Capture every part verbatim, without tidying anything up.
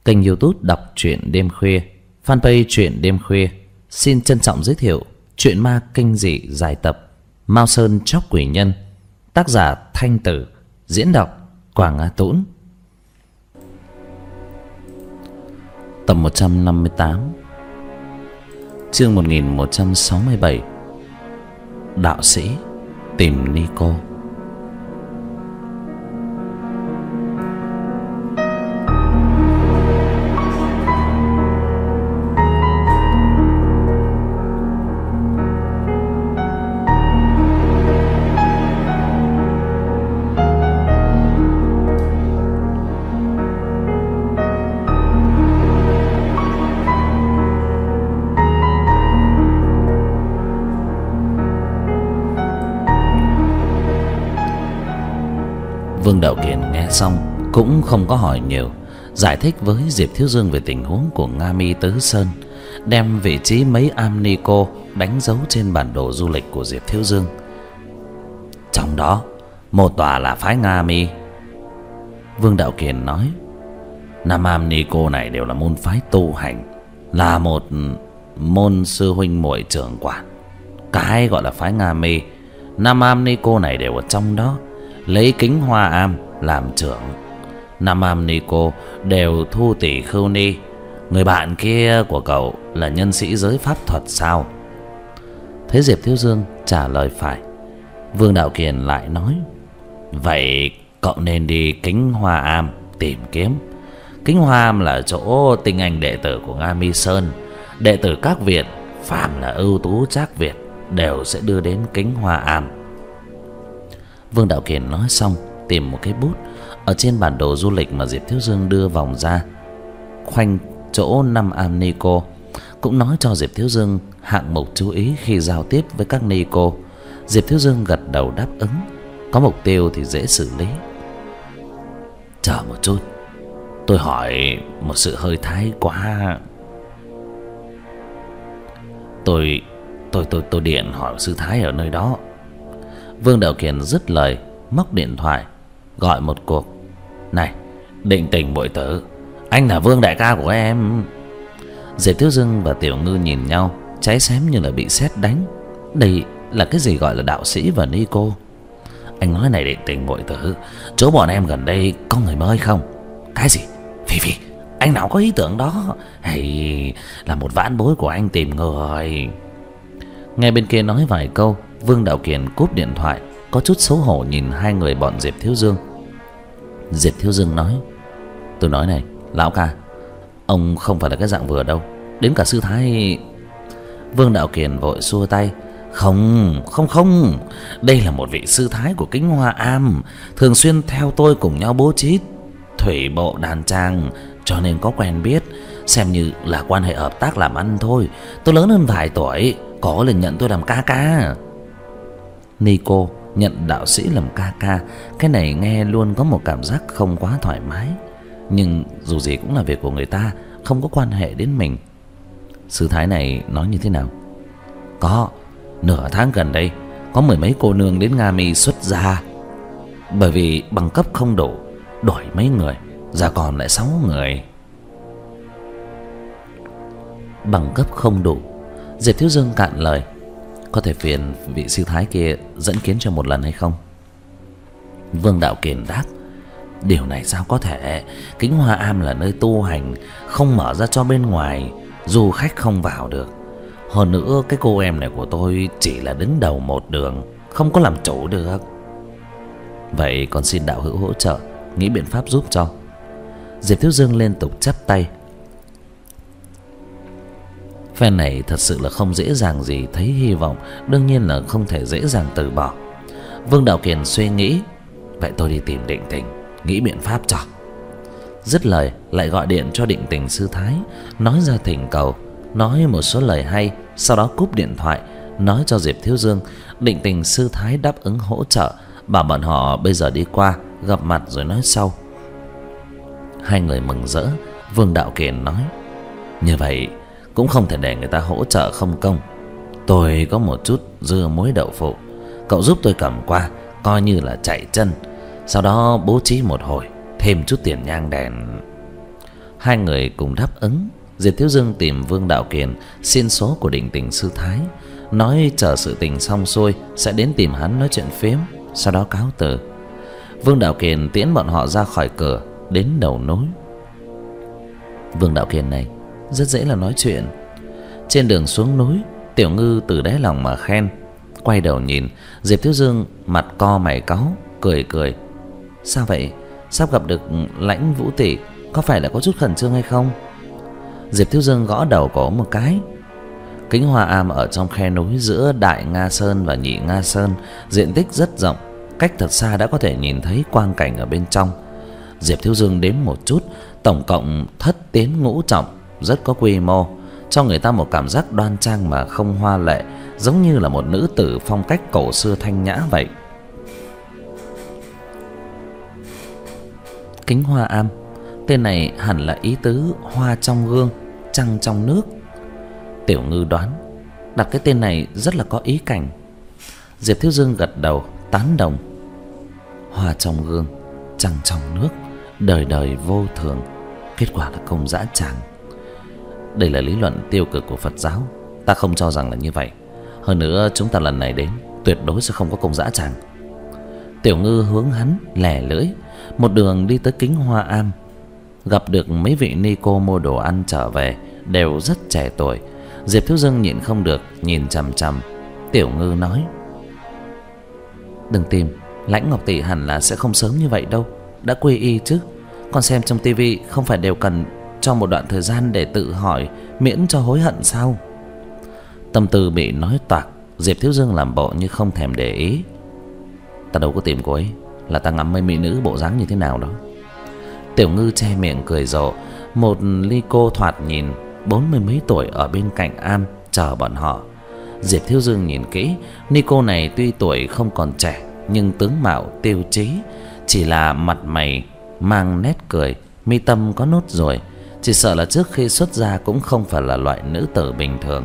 Kênh YouTube đọc truyện đêm khuya, fanpage truyện đêm khuya xin trân trọng giới thiệu truyện ma kinh dị dài tập Mao Sơn Chóc Quỷ Nhân, tác giả Thanh Tử, diễn đọc Quảng Á Tũng. Tập một trăm năm mươi tám, chương một nghìn một trăm sáu mươi bảy. Đạo sĩ tìm Nico. Vương Đạo Kiền nghe xong cũng không có hỏi nhiều, giải thích với Diệp Thiếu Dương về tình huống của Nga Mi Tứ Sơn, đem vị trí mấy am Nico đánh dấu trên bản đồ du lịch của Diệp Thiếu Dương. Trong đó một tòa là phái Nga Mi. Vương Đạo Kiền nói, năm am Nico này đều là môn phái tu hành, là một môn sư huynh muội trưởng quản. Cái gọi là phái Nga Mi, năm am Nico này đều ở trong đó, lấy Kính Hoa Am làm trưởng. Năm am Nico đều thu tỷ khưu ni. Người bạn kia của cậu là nhân sĩ giới pháp thuật sao? Thấy Diệp Thiếu Dương trả lời phải, Vương Đạo Kiền lại nói, vậy cậu nên đi Kính Hoa Am tìm kiếm. Kính Hoa Am là chỗ tinh anh đệ tử của Nga Mi Sơn. Đệ tử các viện, phàm là ưu tú trác Việt, đều sẽ đưa đến Kính Hoa Am. Vương Đạo Kiền nói xong, tìm một cái bút ở trên bản đồ du lịch mà Diệp Thiếu Dương đưa vòng ra khoanh chỗ năm am Nico, cũng nói cho Diệp Thiếu Dương hạng mục chú ý khi giao tiếp với các Nico. Diệp Thiếu Dương gật đầu đáp ứng, có mục tiêu thì dễ xử lý. Chờ một chút, tôi hỏi một sự hơi thái quá. Tôi tôi tôi tôi điện hỏi sư thái ở nơi đó. Vương Đạo Kiền dứt lời, móc điện thoại gọi một cuộc. Này, Định Tình muội tử, anh là Vương đại ca của em. Diệp Thiếu Dương và Tiểu Ngư nhìn nhau, cháy xém như là bị sét đánh. Đây là cái gì gọi là đạo sĩ và Nico? Anh nói này Định Tình muội tử, chỗ bọn em gần đây có người mới không? Cái gì? Phi Phi, anh nào có ý tưởng đó? Hay là một vãn bối của anh tìm người? Nghe bên kia nói vài câu, Vương Đạo Kiền cúp điện thoại, có chút xấu hổ nhìn hai người bọn Diệp Thiếu Dương. Diệp Thiếu Dương nói, tôi nói này lão ca, ông không phải là cái dạng vừa đâu, đến cả sư thái. Vương Đạo Kiền vội xua tay, không không không, đây là một vị sư thái của Kính Hoa Am, thường xuyên theo tôi cùng nhau bố trí thủy bộ đàn trang, cho nên có quen biết, xem như là quan hệ hợp tác làm ăn thôi. Tôi lớn hơn vài tuổi, có lần nhận tôi làm ca ca. Nico nhận đạo sĩ làm ca ca, cái này nghe luôn có một cảm giác không quá thoải mái. Nhưng dù gì cũng là việc của người ta, không có quan hệ đến mình. Sư thái này nói như thế nào? Có, nửa tháng gần đây có mười mấy cô nương đến Nga Mi xuất gia. Bởi vì bằng cấp không đủ, đổi mấy người, giờ còn lại sáu người. Bằng cấp không đủ, Diệp Thiếu Dương cạn lời, có thể phiền vị sư thái kia dẫn kiến cho một lần hay không? Vương Đạo Kiền đáp, điều này sao có thể? Kính Hoa Am là nơi tu hành, không mở ra cho bên ngoài, du khách không vào được. Hơn nữa cái cô em này của tôi chỉ là đứng đầu một đường, không có làm chủ được. Vậy còn xin đạo hữu hỗ trợ, nghĩ biện pháp giúp cho. Diệp Thiếu Dương liên tục chắp tay. Phen này thật sự là không dễ dàng gì thấy hy vọng, đương nhiên là không thể dễ dàng từ bỏ. Vương Đạo Kiền suy nghĩ, vậy tôi đi tìm Định Tình, nghĩ biện pháp cho. Dứt lời lại gọi điện cho Định Tình sư thái, nói ra thỉnh cầu, nói một số lời hay, sau đó cúp điện thoại, nói cho Diệp Thiếu Dương Định Tình sư thái đáp ứng hỗ trợ, bảo bọn họ bây giờ đi qua gặp mặt rồi nói sau. Hai người mừng rỡ. Vương Đạo Kiền nói, như vậy cũng không thể để người ta hỗ trợ không công. Tôi có một chút dưa muối đậu phụ, cậu giúp tôi cầm qua, coi như là chạy chân. Sau đó bố trí một hồi, thêm chút tiền nhang đèn. Hai người cùng đáp ứng. Diệp Thiếu Dương tìm Vương Đạo Kiền xin số của Định Tình sư thái, nói chờ sự tình xong xuôi sẽ đến tìm hắn nói chuyện phiếm, sau đó cáo từ. Vương Đạo Kiền tiễn bọn họ ra khỏi cửa, đến đầu núi. Vương Đạo Kiền này rất dễ là nói chuyện. Trên đường xuống núi, Tiểu Ngư từ đáy lòng mà khen. Quay đầu nhìn Diệp Thiếu Dương, mặt co mày cáu, cười cười. Sao vậy? Sắp gặp được Lãnh Vũ tỷ, có phải là có chút khẩn trương hay không? Diệp Thiếu Dương gõ đầu cổ một cái. Kính Hoa Am ở trong khe núi giữa Đại Nga Sơn và Nhị Nga Sơn, diện tích rất rộng, cách thật xa đã có thể nhìn thấy quang cảnh ở bên trong. Diệp Thiếu Dương đếm một chút, tổng cộng thất tiến ngũ trọng, rất có quy mô, cho người ta một cảm giác đoan trang mà không hoa lệ, giống như là một nữ tử phong cách cổ xưa thanh nhã vậy. Kính Hoa Am, tên này hẳn là ý tứ hoa trong gương, trăng trong nước. Tiểu Ngư đoán đặt cái tên này rất là có ý cảnh. Diệp Thiếu Dương gật đầu tán đồng. Hoa trong gương, trăng trong nước, đời đời vô thường, kết quả là công dã tràng. Đây là lý luận tiêu cực của Phật giáo, ta không cho rằng là như vậy. Hơn nữa chúng ta lần này đến tuyệt đối sẽ không có công dã tràng. Tiểu Ngư hướng hắn lẻ lưỡi. Một đường đi tới Kính Hoa Am, gặp được mấy vị ni cô mua đồ ăn trở về, đều rất trẻ tuổi. Diệp Thiếu Dương nhịn không được nhìn chằm chằm. Tiểu Ngư nói: đừng tìm, Lãnh Ngọc tỷ hẳn là sẽ không sớm như vậy đâu, đã quy y chứ. Con xem trong tivi không phải đều cần cho một đoạn thời gian để tự hỏi, miễn cho hối hận sao? Tâm tư bị nói toạc, Diệp Thiếu Dương làm bộ như không thèm để ý. Ta đâu có tìm cô ấy, là ta ngắm mấy mỹ nữ bộ dáng như thế nào đó. Tiểu Ngư che miệng cười rộ. Một ly cô thoạt nhìn bốn mươi mấy tuổi ở bên cạnh am chờ bọn họ. Diệp Thiếu Dương nhìn kỹ, ni cô này tuy tuổi không còn trẻ, nhưng tướng mạo tiêu chí, chỉ là mặt mày mang nét cười, mi tâm có nốt ruồi, chỉ sợ là trước khi xuất gia cũng không phải là loại nữ tử bình thường.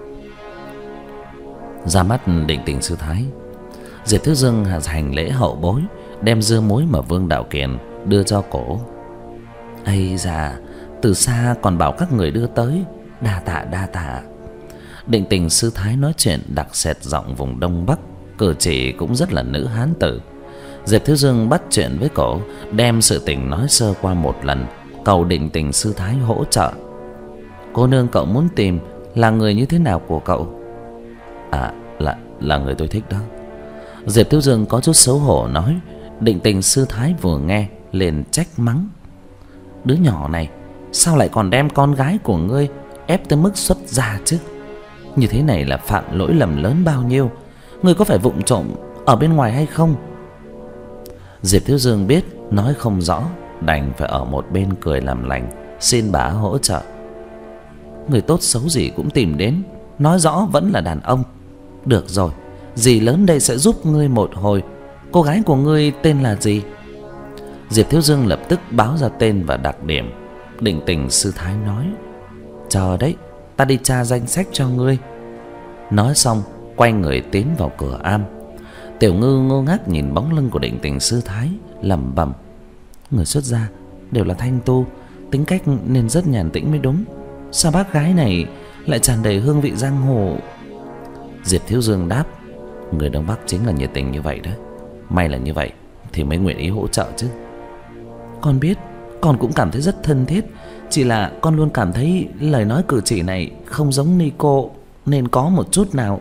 Ra mắt Định Tình sư thái, Diệp Thiếu Dương hành lễ hậu bối, đem dưa muối mà Vương Đạo Kiền đưa cho cổ. Ây da, từ xa còn bảo các người đưa tới, đa tạ đa tạ. Định Tình sư thái nói chuyện đặc sệt giọng vùng Đông Bắc, cử chỉ cũng rất là nữ hán tử. Diệp Thiếu Dương bắt chuyện với cổ, đem sự tình nói sơ qua một lần, cầu Định Tình sư thái hỗ trợ. Cô nương cậu muốn tìm là người như thế nào của cậu? À, là là người tôi thích đó. Diệp Thiếu Dương có chút xấu hổ nói. Định Tình sư thái vừa nghe liền trách mắng: đứa nhỏ này sao lại còn đem con gái của ngươi ép tới mức xuất gia chứ? Như thế này là phạm lỗi lầm lớn bao nhiêu? Ngươi có phải vụng trộm ở bên ngoài hay không? Diệp Thiếu Dương biết nói không rõ, đành phải ở một bên cười làm lành, xin bà hỗ trợ. Người tốt xấu gì cũng tìm đến, nói rõ vẫn là đàn ông. Được rồi, dì lớn đây sẽ giúp ngươi một hồi. Cô gái của ngươi tên là gì? Diệp Thiếu Dương lập tức báo ra tên và đặc điểm. Định Tình sư thái nói: chờ đấy, ta đi tra danh sách cho ngươi. Nói xong quay người tiến vào cửa am. Tiểu Ngư ngơ ngác nhìn bóng lưng của Định Tình sư thái, lẩm bẩm: người xuất gia đều là thanh tu, tính cách nên rất nhàn tĩnh mới đúng. Sao bác gái này lại tràn đầy hương vị giang hồ? Diệp Thiếu Dương đáp: người Đông Bắc chính là nhiệt tình như vậy đó. May là như vậy thì mới nguyện ý hỗ trợ chứ. Con biết, con cũng cảm thấy rất thân thiết. Chỉ là con luôn cảm thấy lời nói cử chỉ này không giống Nico, nên có một chút nào.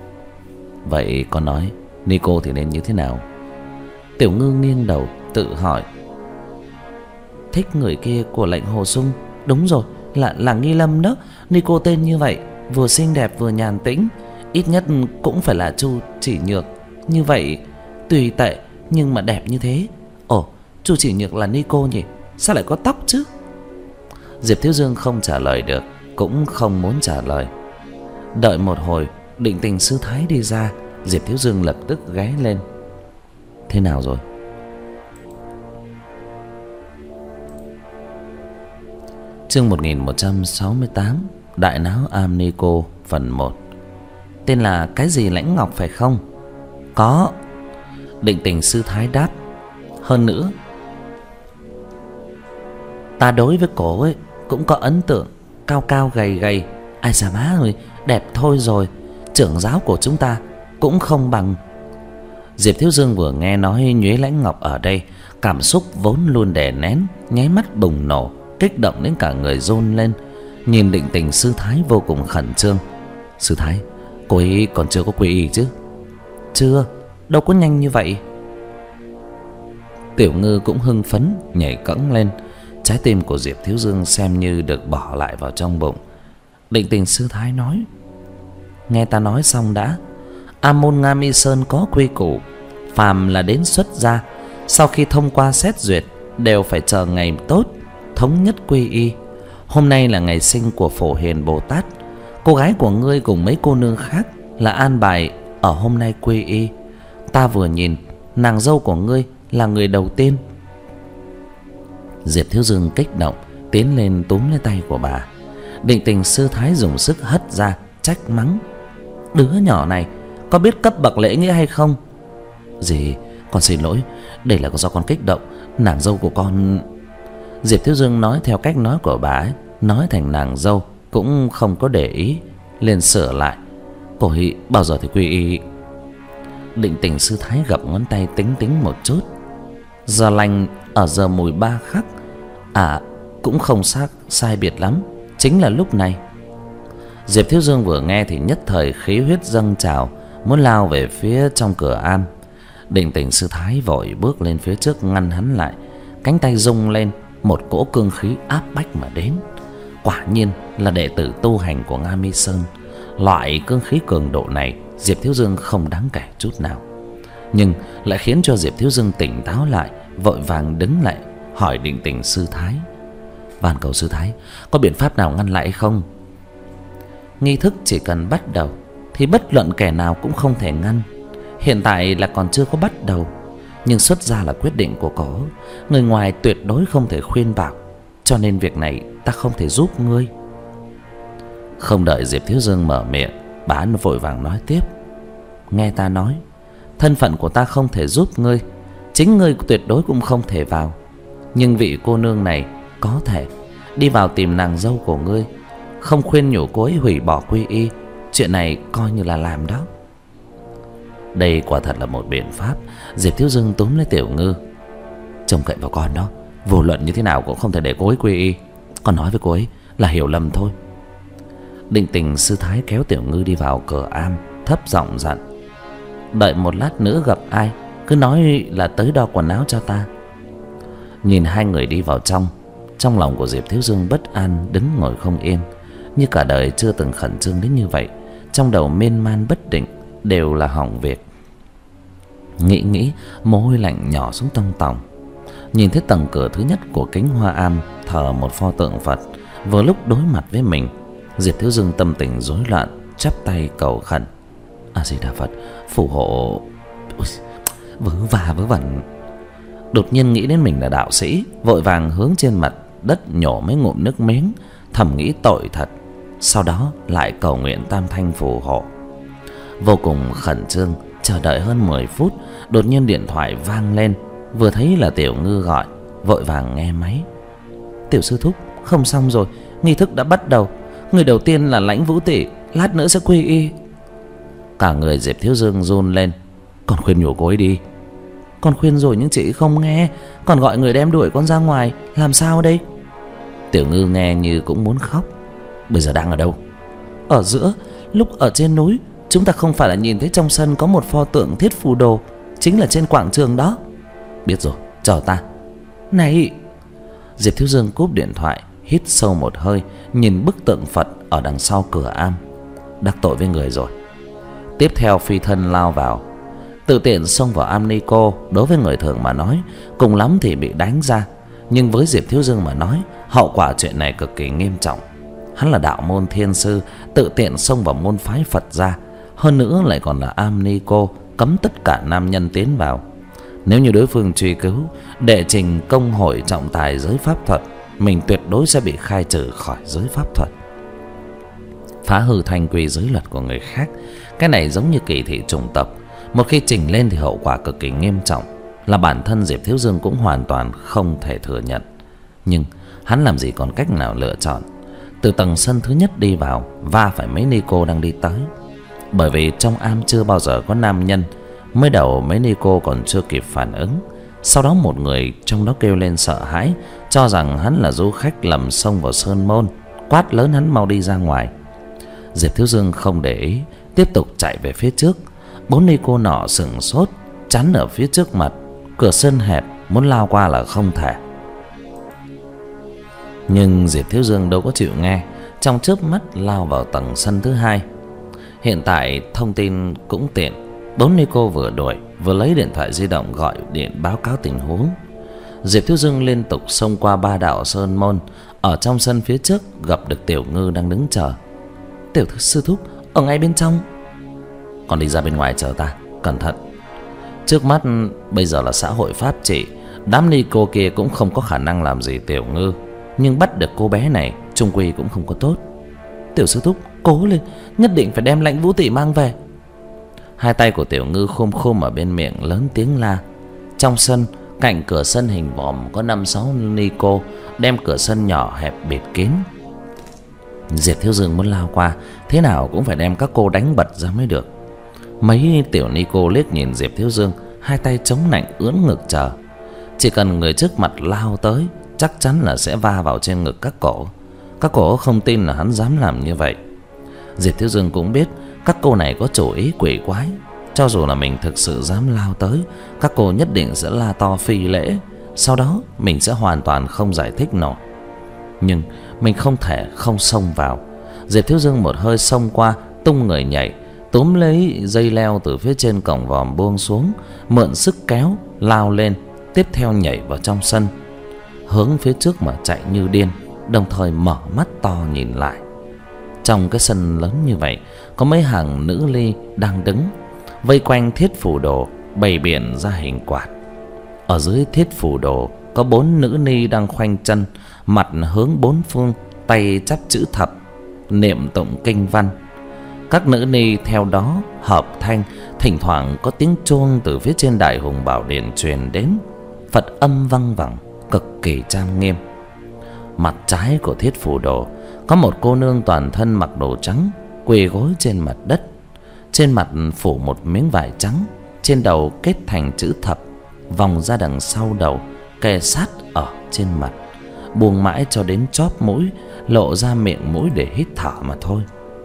Vậy con nói Nico thì nên như thế nào? Tiểu Ngư nghiêng đầu tự hỏi. Thích người kia của lệnh Hồ Sung. Đúng rồi, là, là Nghi Lâm đó. Nico tên như vậy, vừa xinh đẹp vừa nhàn tĩnh, ít nhất cũng phải là Chu Chỉ Nhược. Như vậy tùy tệ nhưng mà đẹp như thế. Ồ, Chu Chỉ Nhược là Nico nhỉ? Sao lại có tóc chứ? Diệp Thiếu Dương không trả lời được, cũng không muốn trả lời. Đợi một hồi, Định Tình sư thái đi ra. Diệp Thiếu Dương lập tức ghé lên. Thế nào rồi? Chương một nghìn một trăm sáu mươi tám, Đại Náo Am Nico phần một. Tên là cái gì Lãnh Ngọc phải không? Có. Định Tình sư thái đáp. Hơn nữa, ta đối với cổ ấy cũng có ấn tượng. Cao cao gầy gầy, ai da má ơi, đẹp thôi rồi. Trưởng giáo của chúng ta cũng không bằng. Diệp Thiếu Dương vừa nghe nói Nhuế Lãnh Ngọc ở đây, cảm xúc vốn luôn đè nén nháy mắt bùng nổ, kích động đến cả người run lên. Nhìn Định Tình sư thái vô cùng khẩn trương. Sư thái, cô ấy còn chưa có quy y chứ? Chưa, đâu có nhanh như vậy. Tiểu Ngư cũng hưng phấn nhảy cẫng lên. Trái tim của Diệp Thiếu Dương xem như được bỏ lại vào trong bụng. Định Tình sư thái nói: nghe ta nói xong đã. A môn Nga Mi Sơn có quy củ, phàm là đến xuất gia, sau khi thông qua xét duyệt đều phải chờ ngày tốt thống nhất quy y. Hôm nay là ngày sinh của Phổ Hiền Bồ Tát. Cô gái của ngươi cùng mấy cô nương khác là an bài ở hôm nay quy y. Ta vừa nhìn, nàng dâu của ngươi là người đầu tiên. Diệp Thiếu Dương kích động tiến lên túm lấy tay của bà. Định Tình sư thái dùng sức hất ra, trách mắng: đứa nhỏ này có biết cấp bậc lễ nghĩa hay không? Dì, con xin lỗi, đây là do con kích động. Nàng dâu của con... Diệp Thiếu Dương nói theo cách nói của bà ấy, nói thành nàng dâu cũng không có để ý, liền sửa lại: cô ấy bao giờ thì quy y? Định Tình sư thái gập ngón tay tính tính một chút: giờ lành ở giờ mùi ba khắc. À, cũng không xác sai biệt lắm, chính là lúc này. Diệp Thiếu Dương vừa nghe thì nhất thời khí huyết dâng trào, muốn lao về phía trong cửa am. Định Tình sư thái vội bước lên phía trước ngăn hắn lại, cánh tay rung lên, một cỗ cương khí áp bách mà đến. Quả nhiên là đệ tử tu hành của Nga Mi Sơn. Loại cương khí cường độ này Diệp Thiếu Dương không đáng kể chút nào, nhưng lại khiến cho Diệp Thiếu Dương tỉnh táo lại, vội vàng đứng lại hỏi Định Tình sư thái: van cầu sư thái, có biện pháp nào ngăn lại không? Nghi thức chỉ cần bắt đầu thì bất luận kẻ nào cũng không thể ngăn. Hiện tại là còn chưa có bắt đầu, nhưng xuất gia là quyết định của cổ, người ngoài tuyệt đối không thể khuyên bảo, cho nên việc này ta không thể giúp ngươi. Không đợi Diệp Thiếu Dương mở miệng, bà nó vội vàng nói tiếp: nghe ta nói, thân phận của ta không thể giúp ngươi, chính ngươi tuyệt đối cũng không thể vào, nhưng vị cô nương này có thể đi vào tìm nàng dâu của ngươi, không khuyên nhủ cô ấy hủy bỏ quy y, chuyện này coi như là làm đó. Đây quả thật là một biện pháp. Diệp Thiếu Dương túm lấy Tiểu Ngư: trông cậy vào con đó, vô luận như thế nào cũng không thể để cô ấy quy y. Con nói với cô ấy là hiểu lầm thôi. Định Tình sư thái kéo Tiểu Ngư đi vào cửa am, thấp giọng dặn: đợi một lát nữa gặp ai cứ nói là tới đo quần áo cho ta. Nhìn hai người đi vào trong, trong lòng của Diệp Thiếu Dương bất an, đứng ngồi không yên, như cả đời chưa từng khẩn trương đến như vậy. Trong đầu miên man bất định, đều là hỏng việc. Nghĩ nghĩ, mồ hôi lạnh nhỏ xuống tông tòng. Nhìn thấy tầng cửa thứ nhất của kính hoa am thờ một pho tượng Phật, vừa lúc đối mặt với mình. Diệp Thiếu Dương tâm tình rối loạn, chắp tay cầu khẩn: A Di Đà Phật, phù hộ. Ôi, vớ va vớ vẩn. Đột nhiên nghĩ đến mình là đạo sĩ, vội vàng hướng trên mặt đất nhổ mấy ngụm nước miếng, thầm nghĩ tội thật. Sau đó lại cầu nguyện tam thanh phù hộ. Vô cùng khẩn trương chờ đợi hơn mười phút, đột nhiên điện thoại vang lên. Vừa thấy là Tiểu Ngư gọi, vội vàng nghe máy: Tiểu sư thúc, không xong rồi, nghi thức đã bắt đầu. Người đầu tiên là Lãnh Vũ tỷ, lát nữa sẽ quy y. Cả người Diệp Thiếu Dương run lên: con khuyên nhủ cô ấy đi. Con khuyên rồi nhưng chị không nghe, còn gọi người đem đuổi con ra ngoài, làm sao đây? Tiểu Ngư nghe như cũng muốn khóc: bây giờ đang ở đâu? Ở giữa, lúc ở trên núi, chúng ta không phải là nhìn thấy trong sân có một pho tượng Thiết Phù Đồ, chính là trên quảng trường đó. Biết rồi, chờ ta. Này! Diệp Thiếu Dương cúp điện thoại, hít sâu một hơi, nhìn bức tượng Phật ở đằng sau cửa am. Đắc tội với người rồi. Tiếp theo phi thân lao vào, tự tiện xông vào am ni cô. Đối với người thường mà nói, cùng lắm thì bị đánh ra, nhưng với Diệp Thiếu Dương mà nói, hậu quả chuyện này cực kỳ nghiêm trọng. Hắn là đạo môn thiên sư, tự tiện xông vào môn phái Phật gia, hơn nữa lại còn là am ni cô, cấm tất cả nam nhân tiến vào. Nếu như đối phương truy cứu, đệ trình công hội trọng tài giới pháp thuật, mình tuyệt đối sẽ bị khai trừ khỏi giới pháp thuật. Phá hư thành quy giới luật của người khác, cái này giống như kỳ thị chủng tộc. Một khi trình lên thì hậu quả cực kỳ nghiêm trọng, là bản thân Diệp Thiếu Dương cũng hoàn toàn không thể thừa nhận. Nhưng Hắn làm gì còn cách nào lựa chọn. Từ tầng sân thứ nhất đi vào, va phải mấy ni cô đang đi tới. Bởi vì trong am chưa bao giờ có nam nhân. Mới đầu mấy ni cô còn chưa kịp phản ứng. Sau đó một người trong đó kêu lên sợ hãi, cho rằng hắn là du khách lầm xông vào sơn môn, quát lớn hắn mau đi ra ngoài. Diệp Thiếu Dương không để ý, tiếp tục chạy về phía trước. Bốn ni cô nọ sững sốt, chắn ở phía trước mặt. Cửa sân hẹp, muốn lao qua là không thể. Nhưng Diệp Thiếu Dương đâu có chịu nghe, trong chớp mắt lao vào tầng sân thứ hai. Hiện tại thông tin cũng tiện. Bốn ni cô vừa đuổi vừa lấy điện thoại di động gọi điện báo cáo tình huống. Diệp Thiếu Dương liên tục xông qua ba đạo sơn môn. Ở trong sân phía trước gặp được Tiểu Ngư đang đứng chờ. Tiểu thư sư thúc ở ngay bên trong. Còn đi ra bên ngoài chờ ta, cẩn thận. Trước mắt bây giờ là xã hội pháp trị, đám ni cô kia cũng không có khả năng làm gì Tiểu Ngư. Nhưng bắt được cô bé này chung quy cũng không có tốt. Tiểu sư thúc cố lên, nhất định phải đem Lãnh Vũ tỷ mang về. Hai tay của Tiểu Ngư khum khum ở bên miệng lớn tiếng la. Trong sân, cạnh cửa sân hình vòm có năm sáu ni cô đem cửa sân nhỏ hẹp bịt kín. Diệp Thiếu Dương muốn lao qua, thế nào cũng phải đem các cô đánh bật ra mới được. Mấy tiểu ni cô liếc nhìn Diệp Thiếu Dương, hai tay chống nạnh ưỡn ngực chờ. Chỉ cần người trước mặt lao tới, chắc chắn là sẽ va vào trên ngực các cổ. Các cổ không tin là hắn dám làm như vậy. Diệp Thiếu Dương cũng biết các cô này có chủ ý quỷ quái. Cho dù là mình thực sự dám lao tới, các cô nhất định sẽ la to phi lễ. Sau đó mình sẽ hoàn toàn không giải thích nổi. Nhưng mình không thể không xông vào. Diệp Thiếu Dương một hơi xông qua, tung người nhảy, túm lấy dây leo từ phía trên cổng vòm buông xuống, mượn sức kéo lao lên, tiếp theo nhảy vào trong sân, hướng phía trước mà chạy như điên, đồng thời mở mắt to nhìn lại. Trong cái sân lớn như vậy, có mấy hàng nữ ly đang đứng vây quanh thiết phù đồ bày biện ra hình quạt. Ở dưới thiết phù đồ có bốn nữ ni đang khoanh chân, mặt hướng bốn phương, tay chắp chữ thập, niệm tụng kinh văn. Các nữ ni theo đó hợp thanh, thỉnh thoảng có tiếng chuông từ phía trên Đại Hùng Bảo Điện truyền đến, Phật âm vang vẳng, cực kỳ trang nghiêm. Mặt trái của thiết phù đồ có một cô nương toàn thân mặc đồ trắng, quỳ gối trên mặt đất. Trên mặt phủ một miếng vải trắng, trên đầu kết thành chữ thập, vòng ra đằng sau đầu, kề sát ở trên mặt, buông mãi cho đến chóp mũi, lộ ra miệng mũi để hít thở mà thôi.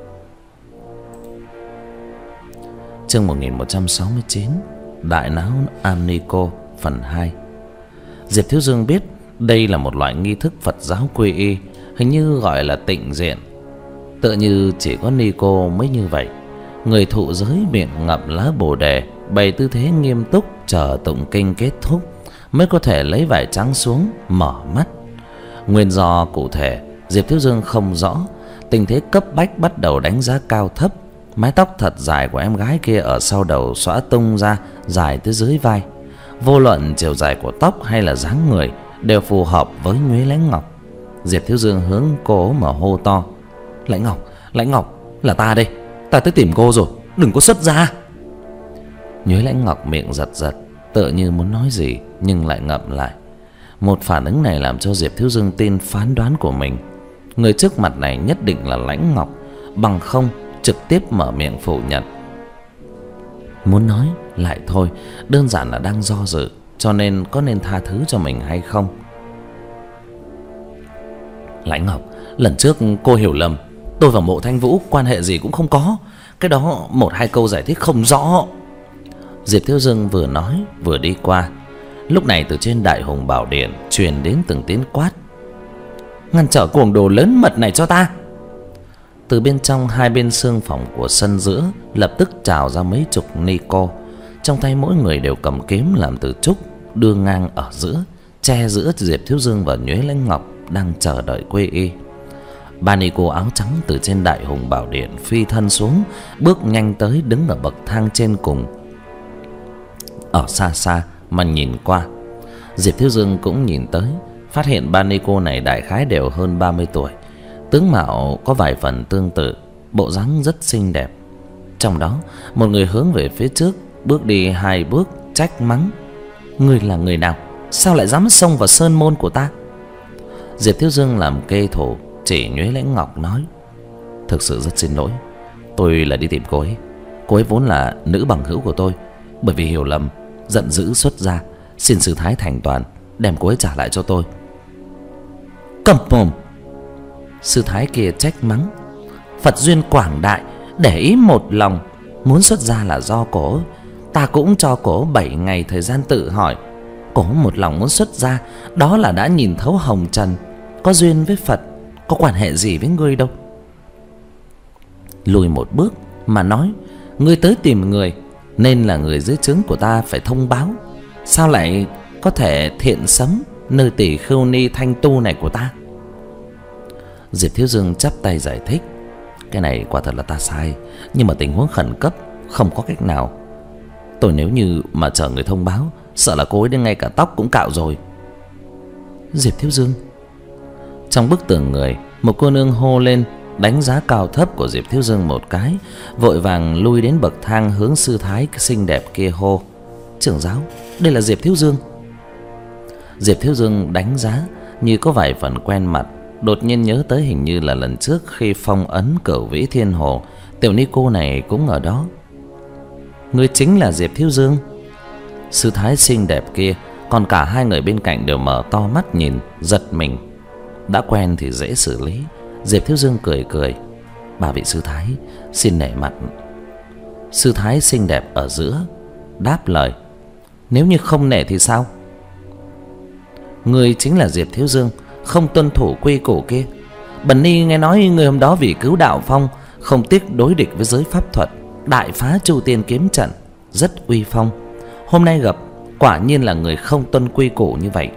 Chương một nghìn một trăm sáu mươi chín, Đại Náo Am Ni Cô phần hai. Diệp Thiếu Dương biết đây là một loại nghi thức Phật giáo quy y, hình như gọi là tịnh diện. Tựa như chỉ có ni cô mới như vậy. Người thụ giới miệng ngậm lá bồ đề, bày tư thế nghiêm túc chờ tụng kinh kết thúc mới có thể lấy vải trắng xuống mở mắt. Nguyên do cụ thể Diệp Thiếu Dương không rõ. Tình thế cấp bách bắt đầu đánh giá cao thấp. Mái tóc thật dài của em gái kia ở sau đầu xõa tung ra, dài tới dưới vai. Vô luận chiều dài của tóc hay là dáng người đều phù hợp với Nhuế Lãnh Ngọc. Diệp Thiếu Dương hướng cô mà hô to: Lãnh Ngọc, Lãnh Ngọc, là ta đây, ta tới tìm cô rồi, đừng có xuất ra. Nhuế Lãnh Ngọc miệng giật giật, tựa như muốn nói gì nhưng lại ngậm lại. Một phản ứng này làm cho Diệp Thiếu Dương tin phán đoán của mình. Người trước mặt này nhất định là Lãnh Ngọc, bằng không trực tiếp mở miệng phủ nhận. Muốn nói lại thôi, đơn giản là đang do dự, cho nên có nên tha thứ cho mình hay không. Lãnh Ngọc, lần trước cô hiểu lầm, tôi và Mộ Thanh Vũ quan hệ gì cũng không có. Cái đó một hai câu giải thích không rõ. Diệp Thiếu Dương vừa nói vừa đi qua. Lúc này từ trên Đại Hùng Bảo Điện truyền đến từng tiếng quát: Ngăn trở cuồng đồ lớn mật này cho ta. Từ bên trong hai bên xương phòng của sân giữa lập tức trào ra mấy chục ni cô. Trong tay mỗi người đều cầm kiếm làm từ trúc, đưa ngang ở giữa, che giữa Diệp Thiếu Dương và Nhuế Lãnh Ngọc đang chờ đợi quy y. Ba ni cô áo trắng từ trên Đại Hùng Bảo Điện phi thân xuống, bước nhanh tới đứng ở bậc thang trên cùng. Ở xa xa mà nhìn qua, Diệp Thiếu Dương cũng nhìn tới, phát hiện ba ni cô này đại khái đều hơn ba mươi tuổi. Tướng mạo có vài phần tương tự, bộ dáng rất xinh đẹp. Trong đó một người hướng về phía trước, bước đi hai bước trách mắng: Ngươi là người nào, sao lại dám xông vào sơn môn của ta? Diệp Thiếu Dương làm kê thủ chỉ Nhuế Lãnh Ngọc nói: "Thực sự rất xin lỗi, tôi là đi tìm cô ấy. Cô ấy vốn là nữ bằng hữu của tôi, bởi vì hiểu lầm, giận dữ xuất ra, xin sư thái thành toàn, đem cô ấy trả lại cho tôi." "Câm mồm!" Sư thái kia trách mắng: "Phật duyên quảng đại, để ý một lòng, muốn xuất gia là do cổ. Ta cũng cho cổ bảy ngày thời gian tự hỏi. Cổ một lòng muốn xuất gia, đó là đã nhìn thấu hồng trần, có duyên với Phật, có quan hệ gì với ngươi đâu." Lùi một bước mà nói: "Ngươi tới tìm người, nên là người dưới trướng của ta phải thông báo. Sao lại có thể thiện sấm nơi tỷ khưu ni thanh tu này của ta?" Diệp Thiếu Dương chắp tay giải thích: "Cái này quả thật là ta sai, nhưng mà tình huống khẩn cấp, không có cách nào. Tôi nếu như mà chờ người thông báo, sợ là cô ấy đến ngay cả tóc cũng cạo rồi." "Diệp Thiếu Dương." Trong bức tường người, một cô nương hô lên, đánh giá cao thấp của Diệp Thiếu Dương một cái, vội vàng lui đến bậc thang hướng sư thái xinh đẹp kia hô: "Trưởng giáo, đây là Diệp Thiếu Dương." Diệp Thiếu Dương đánh giá như có vài phần quen mặt, đột nhiên nhớ tới hình như là lần trước khi phong ấn Cửu Vĩ Thiên Hồ, tiểu ni cô này cũng ở đó. "Ngươi chính là Diệp Thiếu Dương?" Sư thái xinh đẹp kia, còn cả hai người bên cạnh đều mở to mắt nhìn, giật mình. Đã quen thì dễ xử lý. Diệp Thiếu Dương cười cười: "Bà vị sư thái, xin nể mặt." Sư thái xinh đẹp ở giữa đáp lời: "Nếu như không nể thì sao?" "Ngươi chính là Diệp Thiếu Dương không tuân thủ quy củ kia. Bần ni nghe nói người hôm đó vì cứu đạo phong, không tiếc đối địch với giới pháp thuật, đại phá Chu Tiên kiếm trận, rất uy phong. Hôm nay gặp, quả nhiên là người không tuân quy củ như vậy."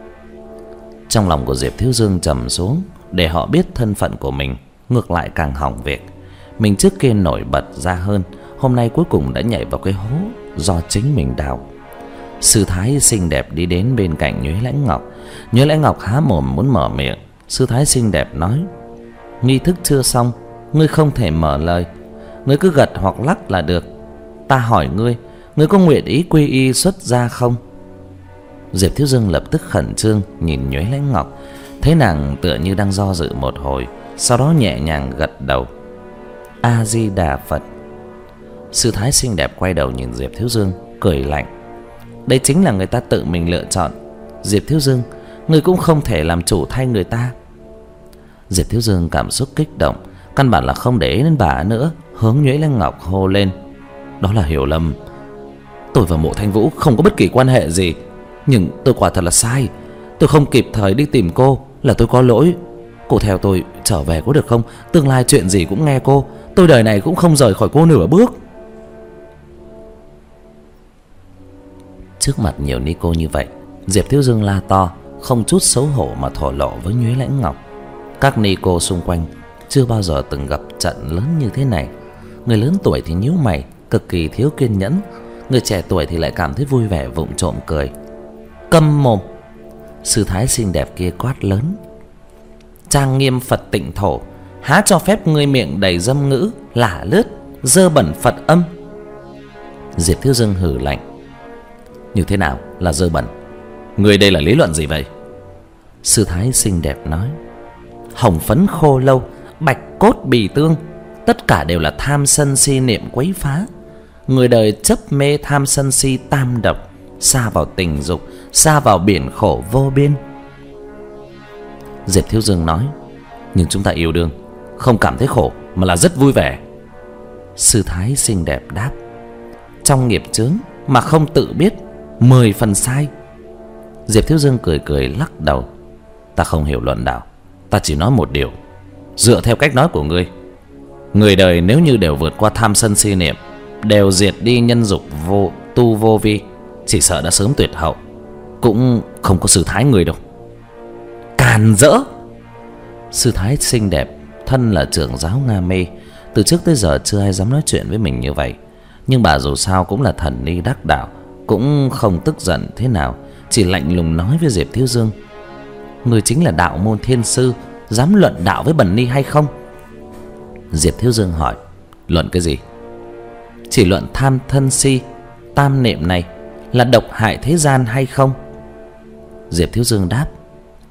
Trong lòng của Diệp Thiếu Dương trầm xuống, để họ biết thân phận của mình, ngược lại càng hỏng việc. Mình trước kia nổi bật ra hơn, hôm nay cuối cùng đã nhảy vào cái hố do chính mình đào. Sư thái xinh đẹp đi đến bên cạnh Nhuế Lãnh Ngọc. Nhuế Lãnh Ngọc há mồm muốn mở miệng. Sư thái xinh đẹp nói: "Nghi thức chưa xong, ngươi không thể mở lời. Ngươi cứ gật hoặc lắc là được. Ta hỏi ngươi, ngươi có nguyện ý quy y xuất gia không?" Diệp Thiếu Dương lập tức khẩn trương nhìn Nhuế Lãnh Ngọc, thấy nàng tựa như đang do dự một hồi, sau đó nhẹ nhàng gật đầu: "A Di Đà Phật." Sư thái xinh đẹp quay đầu nhìn Diệp Thiếu Dương, cười lạnh: "Đây chính là người ta tự mình lựa chọn. Diệp Thiếu Dương, ngươi cũng không thể làm chủ thay người ta." Diệp Thiếu Dương cảm xúc kích động, căn bản là không để ý đến bà nữa, hướng Nhuế Lãnh Ngọc hô lên: "Đó là hiểu lầm. Tôi và Mộ Thanh Vũ không có bất kỳ quan hệ gì, nhưng tôi quả thật là sai. Tôi không kịp thời đi tìm cô, là tôi có lỗi. Cô theo tôi trở về có được không? Tương lai chuyện gì cũng nghe cô. Tôi đời này cũng không rời khỏi cô nửa bước." Trước mặt nhiều ni cô như vậy, Diệp Thiếu Dương la to, không chút xấu hổ mà thổ lộ với Nhuế Lãnh Ngọc. Các ni cô xung quanh chưa bao giờ từng gặp trận lớn như thế này. Người lớn tuổi thì nhíu mày, cực kỳ thiếu kiên nhẫn. Người trẻ tuổi thì lại cảm thấy vui vẻ, vụng trộm cười: "Câm mồm!" Sư thái xinh đẹp kia quát lớn: "Trang nghiêm Phật tịnh thổ, há cho phép ngươi miệng đầy dâm ngữ, lả lướt, dơ bẩn Phật âm." Diệp Thiếu Dương hừ lạnh: "Như thế nào là dơ bẩn? Ngươi đây là lý luận gì vậy?" Sư thái xinh đẹp nói: "Hồng phấn khô lâu, bạch cốt bì tương, tất cả đều là tham sân si niệm quấy phá. Người đời chấp mê tham sân si tam độc, sa vào tình dục, sa vào biển khổ vô biên." Diệp Thiếu Dương nói: "Nhưng chúng ta yêu đương, không cảm thấy khổ mà là rất vui vẻ." Sư thái xinh đẹp đáp: "Trong nghiệp chướng mà không tự biết, mười phần sai." Diệp Thiếu Dương cười cười lắc đầu: "Ta không hiểu luận đạo, ta chỉ nói một điều. Dựa theo cách nói của ngươi, người đời nếu như đều vượt qua tham sân si niệm, đều diệt đi nhân dục vô tu vô vi, chỉ sợ đã sớm tuyệt hậu, cũng không có sư thái người đâu." Càn rỡ! Sư thái xinh đẹp, thân là trưởng giáo Nga Mê, từ trước tới giờ chưa ai dám nói chuyện với mình như vậy. Nhưng bà dù sao cũng là thần ni đắc đạo, cũng không tức giận thế nào, chỉ lạnh lùng nói với Diệp Thiếu Dương: "Người chính là đạo môn thiên sư, dám luận đạo với bần ni hay không?" Diệp Thiếu Dương hỏi: "Luận cái gì?" "Chỉ luận tham thân si tam niệm này là độc hại thế gian hay không?" Diệp Thiếu Dương đáp: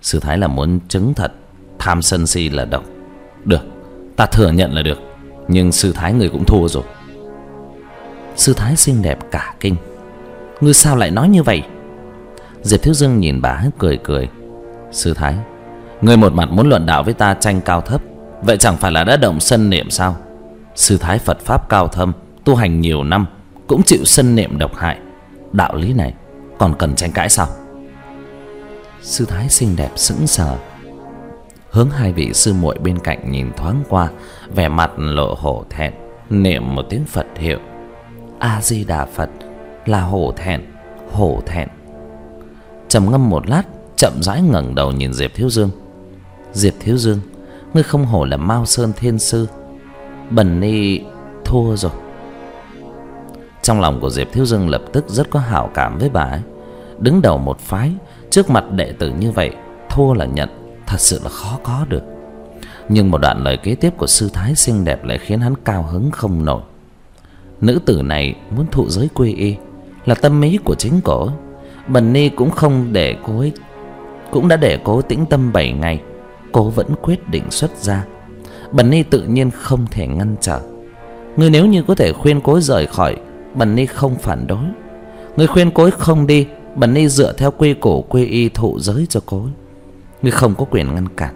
Sư thái là muốn chứng thật tham sân si là độc. Được, ta thừa nhận là được. Nhưng sư thái người cũng thua rồi. Sư thái xinh đẹp cả kinh. Ngươi sao lại nói như vậy? Diệp Thiếu Dương nhìn bà cười cười. Sư thái, ngươi một mặt muốn luận đạo với ta tranh cao thấp, vậy chẳng phải là đã động sân niệm sao? Sư thái Phật pháp cao thâm, tu hành nhiều năm, cũng chịu sân niệm độc hại. Đạo lý này còn cần tranh cãi sao? Sư thái xinh đẹp sững sờ, hướng hai vị sư muội bên cạnh nhìn thoáng qua, vẻ mặt lộ hổ thẹn, niệm một tiếng Phật hiệu. A Di Đà Phật. Là hổ thẹn, hổ thẹn. Trầm ngâm một lát, chậm rãi ngẩng đầu nhìn Diệp Thiếu Dương. Diệp Thiếu Dương, ngươi không hổ là Mao Sơn Thiên Sư. Bần ni thua rồi. Trong lòng của Diệp Thiếu Dương lập tức rất có hảo cảm với bà ấy. Đứng đầu một phái, trước mặt đệ tử như vậy, thua là nhận, thật sự là khó có được. Nhưng một đoạn lời kế tiếp của sư thái xinh đẹp lại khiến hắn cao hứng không nổi. Nữ tử này muốn thụ giới quy y, là tâm ý của chính cổ. Bần ni cũng không để cô ấy, cũng đã để cô tĩnh tâm bảy ngày, cô vẫn quyết định xuất gia. Bần ni tự nhiên không thể ngăn trở. Ngươi nếu như có thể khuyên cô ấy rời khỏi, bần ni không phản đối. Ngươi khuyên cô ấy không đi, bần ni dựa theo quy củ quy y thụ giới cho cô ấy. Ngươi không có quyền ngăn cản.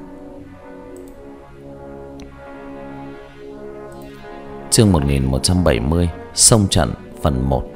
Chương một nghìn một trăm bảy mươi, Sông Trận phần một.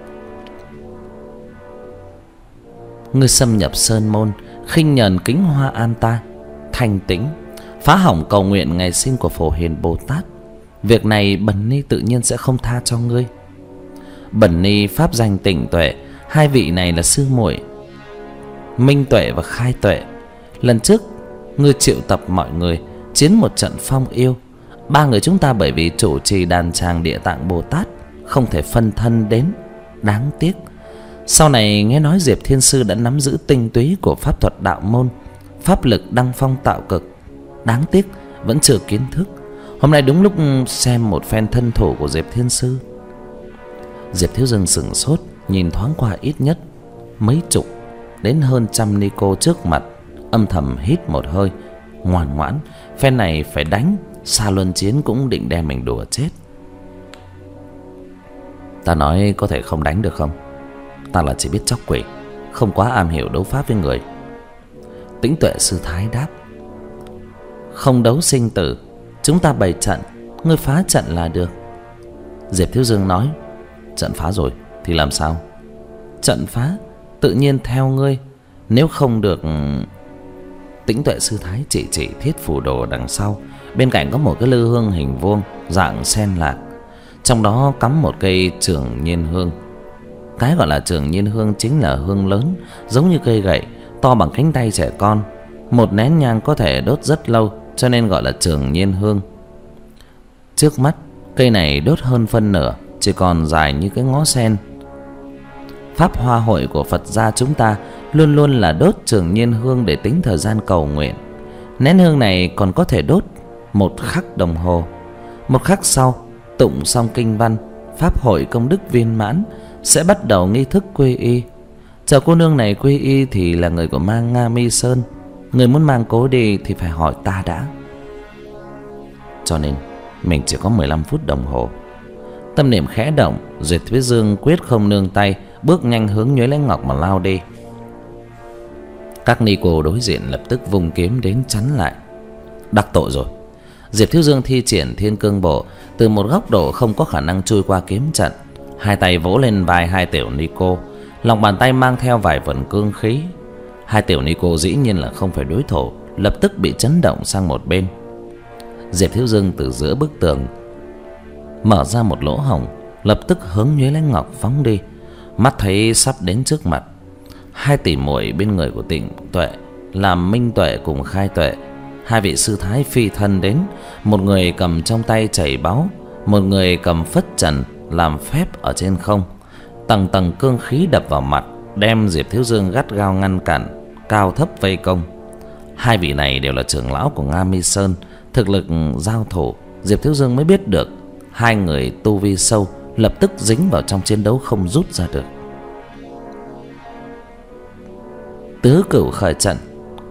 Ngươi xâm nhập sơn môn, khinh nhờn kính hoa an ta, thanh tĩnh, phá hỏng cầu nguyện ngày sinh của Phổ Hiền Bồ Tát. Việc này bần ni tự nhiên sẽ không tha cho ngươi. Bần ni pháp danh Tịnh Tuệ, hai vị này là sư muội Minh Tuệ và Khai Tuệ. Lần trước ngươi triệu tập mọi người chiến một trận phong yêu, ba người chúng ta bởi vì chủ trì đàn tràng Địa Tạng Bồ Tát không thể phân thân đến, đáng tiếc. Sau này nghe nói Diệp Thiên Sư đã nắm giữ tinh túy của pháp thuật đạo môn, pháp lực đăng phong tạo cực, đáng tiếc vẫn chưa kiến thức. Hôm nay đúng lúc xem một phen thân thủ của Diệp Thiên Sư. Diệp Thiếu Dương sửng sốt, nhìn thoáng qua ít nhất mấy chục đến hơn trăm ni cô trước mặt, âm thầm hít một hơi, ngoan ngoãn, phen này phải đánh, xa luân chiến cũng định đem mình đùa chết. Ta nói có thể không đánh được không? Ta là chỉ biết chóc quỷ, không quá am hiểu đấu pháp với người. Tĩnh Tuệ sư thái đáp. Không đấu sinh tử, chúng ta bày trận, ngươi phá trận là được. Diệp Thiếu Dương nói. Trận phá rồi thì làm sao? Trận phá tự nhiên theo ngươi, nếu không được. Tĩnh Tuệ sư thái chỉ chỉ thiết phủ đồ đằng sau, bên cạnh có một cái lư hương hình vuông dạng sen lạc, trong đó cắm một cây trường nhiên hương. Cái gọi là trường nhiên hương chính là hương lớn, giống như cây gậy, to bằng cánh tay trẻ con. Một nén nhang có thể đốt rất lâu, cho nên gọi là trường nhiên hương. Trước mắt cây này đốt hơn phân nửa, chỉ còn dài như cái ngó sen. Pháp hoa hội của Phật gia chúng ta luôn luôn là đốt trường nhiên hương để tính thời gian cầu nguyện. Nén hương này còn có thể đốt một khắc đồng hồ. Một khắc sau, tụng xong kinh văn, pháp hội công đức viên mãn, sẽ bắt đầu nghi thức quy y. Chờ cô nương này quy y thì là người của Mang Nga Mi Sơn. Người muốn mang cố đi thì phải hỏi ta đã. Cho nên mình chỉ có mười lăm phút đồng hồ. Tâm niệm khẽ động, Diệp Thiếu Dương quyết không nương tay, bước nhanh hướng Nhuế Lãnh Ngọc mà lao đi. Các ni cô đối diện lập tức vung kiếm đến chắn lại. Đắc tội rồi. Diệp Thiếu Dương thi triển Thiên Cương Bộ, từ một góc độ không có khả năng chui qua kiếm trận. Hai tay vỗ lên vai hai tiểu ni cô, lòng bàn tay mang theo vài vần cương khí. Hai tiểu ni cô dĩ nhiên là không phải đối thủ, lập tức bị chấn động sang một bên. Diệp Thiếu Dương từ giữa bức tường mở ra một lỗ hổng, lập tức hướng Nhuế Lãnh Ngọc phóng đi. Mắt thấy sắp đến trước mặt, hai tỷ muội bên người của Tịnh Tuệ là Minh Tuệ cùng Khai Tuệ, hai vị sư thái phi thân đến. Một người cầm trong tay chảy báu, một người cầm phất trần làm phép ở trên không. Tầng tầng cương khí đập vào mặt, đem Diệp Thiếu Dương gắt gao ngăn cản, cao thấp vây công. Hai vị này đều là trưởng lão của Nga Mi Sơn, thực lực giao thủ Diệp Thiếu Dương mới biết được hai người tu vi sâu, lập tức dính vào trong chiến đấu không rút ra được. Tứ cửu khởi trận,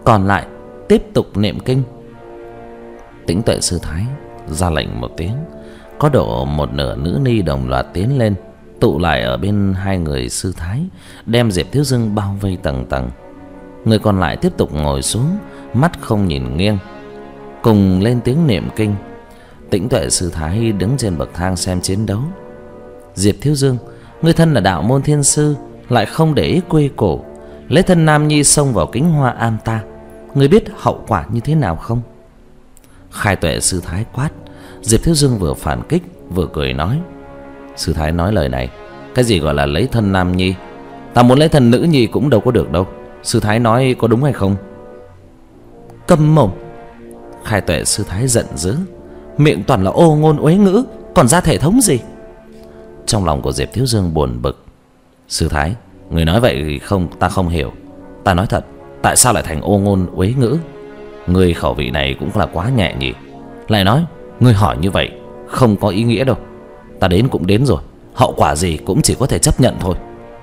còn lại tiếp tục niệm kinh. Tĩnh Tuệ Sư Thái ra lệnh một tiếng, có độ một nửa nữ ni đồng loạt tiến lên, tụ lại ở bên hai người sư thái, đem Diệp Thiếu Dương bao vây tầng tầng. Người còn lại tiếp tục ngồi xuống, mắt không nhìn nghiêng, cùng lên tiếng niệm kinh. Tĩnh Tuệ Sư Thái đứng trên bậc thang xem chiến đấu. Diệp Thiếu Dương, ngươi thân là đạo môn thiên sư, lại không để ý quy củ, lấy thân nam nhi xông vào Kính Hoa Am ta, ngươi biết hậu quả như thế nào không? Khai Tuệ Sư Thái quát. Diệp Thiếu Dương vừa phản kích vừa cười nói: Sư Thái nói lời này, cái gì gọi là lấy thân nam nhi? Ta muốn lấy thân nữ nhi cũng đâu có được đâu. Sư Thái nói có đúng hay không? Câm mồm! Khai Tuệ Sư Thái giận dữ, miệng toàn là ô ngôn uế ngữ, còn ra thể thống gì? Trong lòng của Diệp Thiếu Dương buồn bực. Sư Thái, người nói vậy không, ta không hiểu. Ta nói thật, tại sao lại thành ô ngôn uế ngữ? Người khẩu vị này cũng là quá nhẹ nhỉ. Lại nói, người hỏi như vậy không có ý nghĩa đâu. Ta đến cũng đến rồi, hậu quả gì cũng chỉ có thể chấp nhận thôi.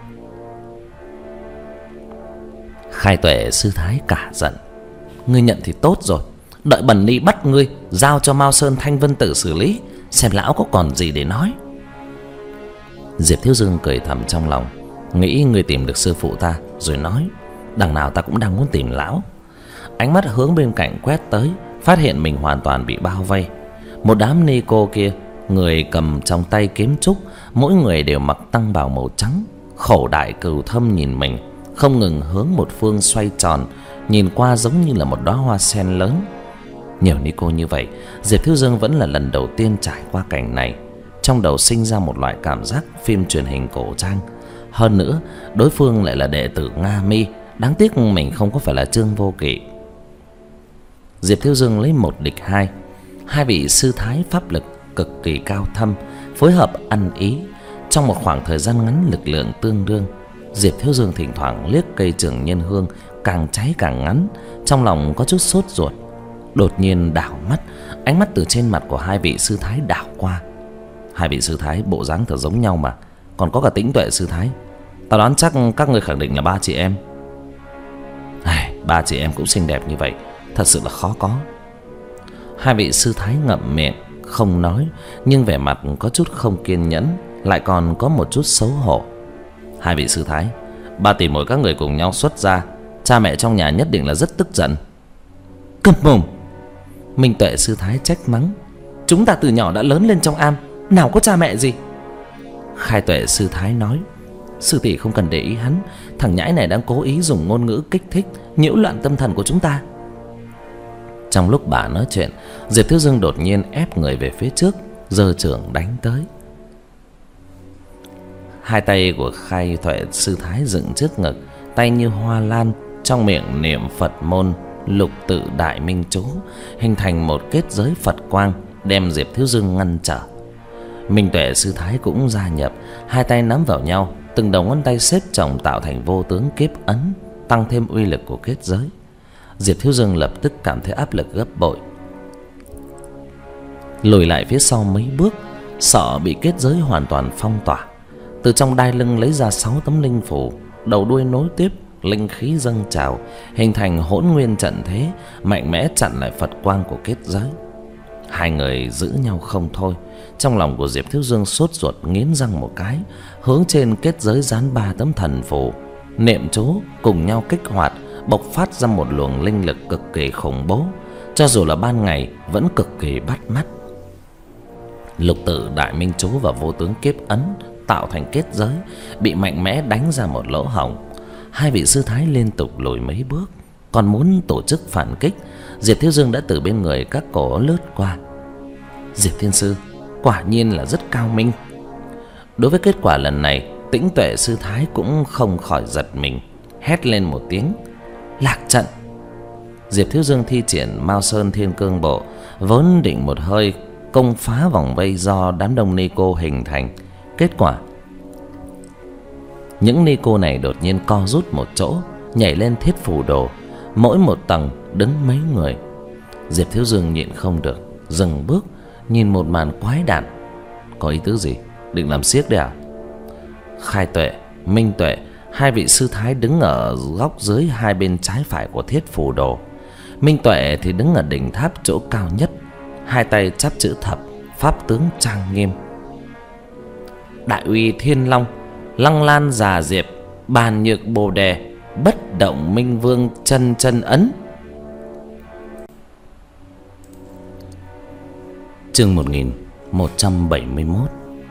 Khai Tuệ Sư Thái cả giận. Ngươi nhận thì tốt rồi, đợi bần ni bắt ngươi giao cho Mao Sơn Thanh Vân Tử xử lý, xem lão có còn gì để nói. Diệp Thiếu Dương cười thầm trong lòng, nghĩ ngươi tìm được sư phụ ta rồi nói, đằng nào ta cũng đang muốn tìm lão. Ánh mắt hướng bên cạnh quét tới, phát hiện mình hoàn toàn bị bao vây. Một đám ni cô kia, người cầm trong tay kiếm trúc, mỗi người đều mặc tăng bào màu trắng, khẩu đại cừu thâm nhìn mình, không ngừng hướng một phương xoay tròn, nhìn qua giống như là một đóa hoa sen lớn. Nhiều ni cô như vậy, Diệp Thiếu Dương vẫn là lần đầu tiên trải qua cảnh này. Trong đầu sinh ra một loại cảm giác phim truyền hình cổ trang. Hơn nữa, đối phương lại là đệ tử Nga Mi, đáng tiếc mình không có phải là Trương Vô Kỵ. Diệp Thiếu Dương lấy một địch hai. Hai vị sư thái pháp lực cực kỳ cao thâm, phối hợp ăn ý. Trong một khoảng thời gian ngắn lực lượng tương đương, Diệp Thiếu Dương thỉnh thoảng liếc cây trường nhân hương càng cháy càng ngắn, trong lòng có chút sốt ruột. Đột nhiên đảo mắt, ánh mắt từ trên mặt của hai vị sư thái đảo qua. Hai vị sư thái bộ dáng thật giống nhau mà, còn có cả Tĩnh Tuệ Sư Thái. Ta đoán chắc các người khẳng định là ba chị em. Ai, ba chị em cũng xinh đẹp như vậy, thật sự là khó có. Hai vị sư thái ngậm miệng không nói, nhưng vẻ mặt có chút không kiên nhẫn, lại còn có một chút xấu hổ. Hai vị sư thái, ba tỷ muội các người cùng nhau xuất gia, cha mẹ trong nhà nhất định là rất tức giận. Câm mồm! Minh Tuệ Sư Thái trách mắng. Chúng ta từ nhỏ đã lớn lên trong am, nào có cha mẹ gì. Khai Tuệ Sư Thái nói, sư tỷ không cần để ý hắn, thằng nhãi này đang cố ý dùng ngôn ngữ kích thích, nhiễu loạn tâm thần của chúng ta. Trong lúc bà nói chuyện, Diệp Thiếu Dương đột nhiên ép người về phía trước, giơ chưởng đánh tới. Hai tay của Khai Tuệ Sư Thái dựng trước ngực, tay như hoa lan, trong miệng niệm Phật môn Lục Tự Đại Minh Chú, hình thành một kết giới Phật quang, đem Diệp Thiếu Dương ngăn trở. Minh Tuệ Sư Thái cũng gia nhập, hai tay nắm vào nhau, từng đầu ngón tay xếp chồng tạo thành vô tướng kiếp ấn, tăng thêm uy lực của kết giới. Diệp Thiếu Dương lập tức cảm thấy áp lực gấp bội, lùi lại phía sau mấy bước, sợ bị kết giới hoàn toàn phong tỏa. Từ trong đai lưng lấy ra sáu tấm linh phù, đầu đuôi nối tiếp, linh khí dâng trào, hình thành hỗn nguyên trận thế, mạnh mẽ chặn lại Phật quang của kết giới. Hai người giữ nhau không thôi. Trong lòng của Diệp Thiếu Dương sốt ruột, nghiến răng một cái, hướng trên kết giới dán ba tấm thần phù, niệm chú cùng nhau kích hoạt, bộc phát ra một luồng linh lực cực kỳ khủng bố, cho dù là ban ngày vẫn cực kỳ bắt mắt. Lục Tự Đại Minh Chú và vô tướng kiếp ấn tạo thành kết giới bị mạnh mẽ đánh ra một lỗ hổng. Hai vị sư thái liên tục lùi mấy bước, còn muốn tổ chức phản kích. Diệp Thiếu Dương đã từ bên người các cổ lướt qua. Diệp Thiên Sư quả nhiên là rất cao minh. Đối với kết quả lần này, Tĩnh Tuệ Sư Thái cũng không khỏi giật mình, hét lên một tiếng lạc trận. Diệp Thiếu Dương thi triển Mao Sơn Thiên Cương Bộ, vốn định một hơi công phá vòng vây do đám đông ni cô hình thành. Kết quả, những ni cô này đột nhiên co rút một chỗ, nhảy lên thiết phù đồ, mỗi một tầng đứng mấy người. Diệp Thiếu Dương nhịn không được, dừng bước, nhìn một màn quái đản. Có ý tứ gì? Định làm xiếc đấy à? Khai Tuệ, Minh Tuệ, Hai vị sư thái đứng ở góc dưới hai bên trái phải của thiết phù đồ. Minh Tuệ thì đứng ở đỉnh tháp chỗ cao nhất, hai tay chắp chữ thập, pháp tướng trang nghiêm. Đại uy Thiên Long, Lăng Lan Già Diệp, Bàn Nhược Bồ Đề, Bất Động Minh Vương chân chân ấn. Chương một nghìn một trăm bảy mươi mốt.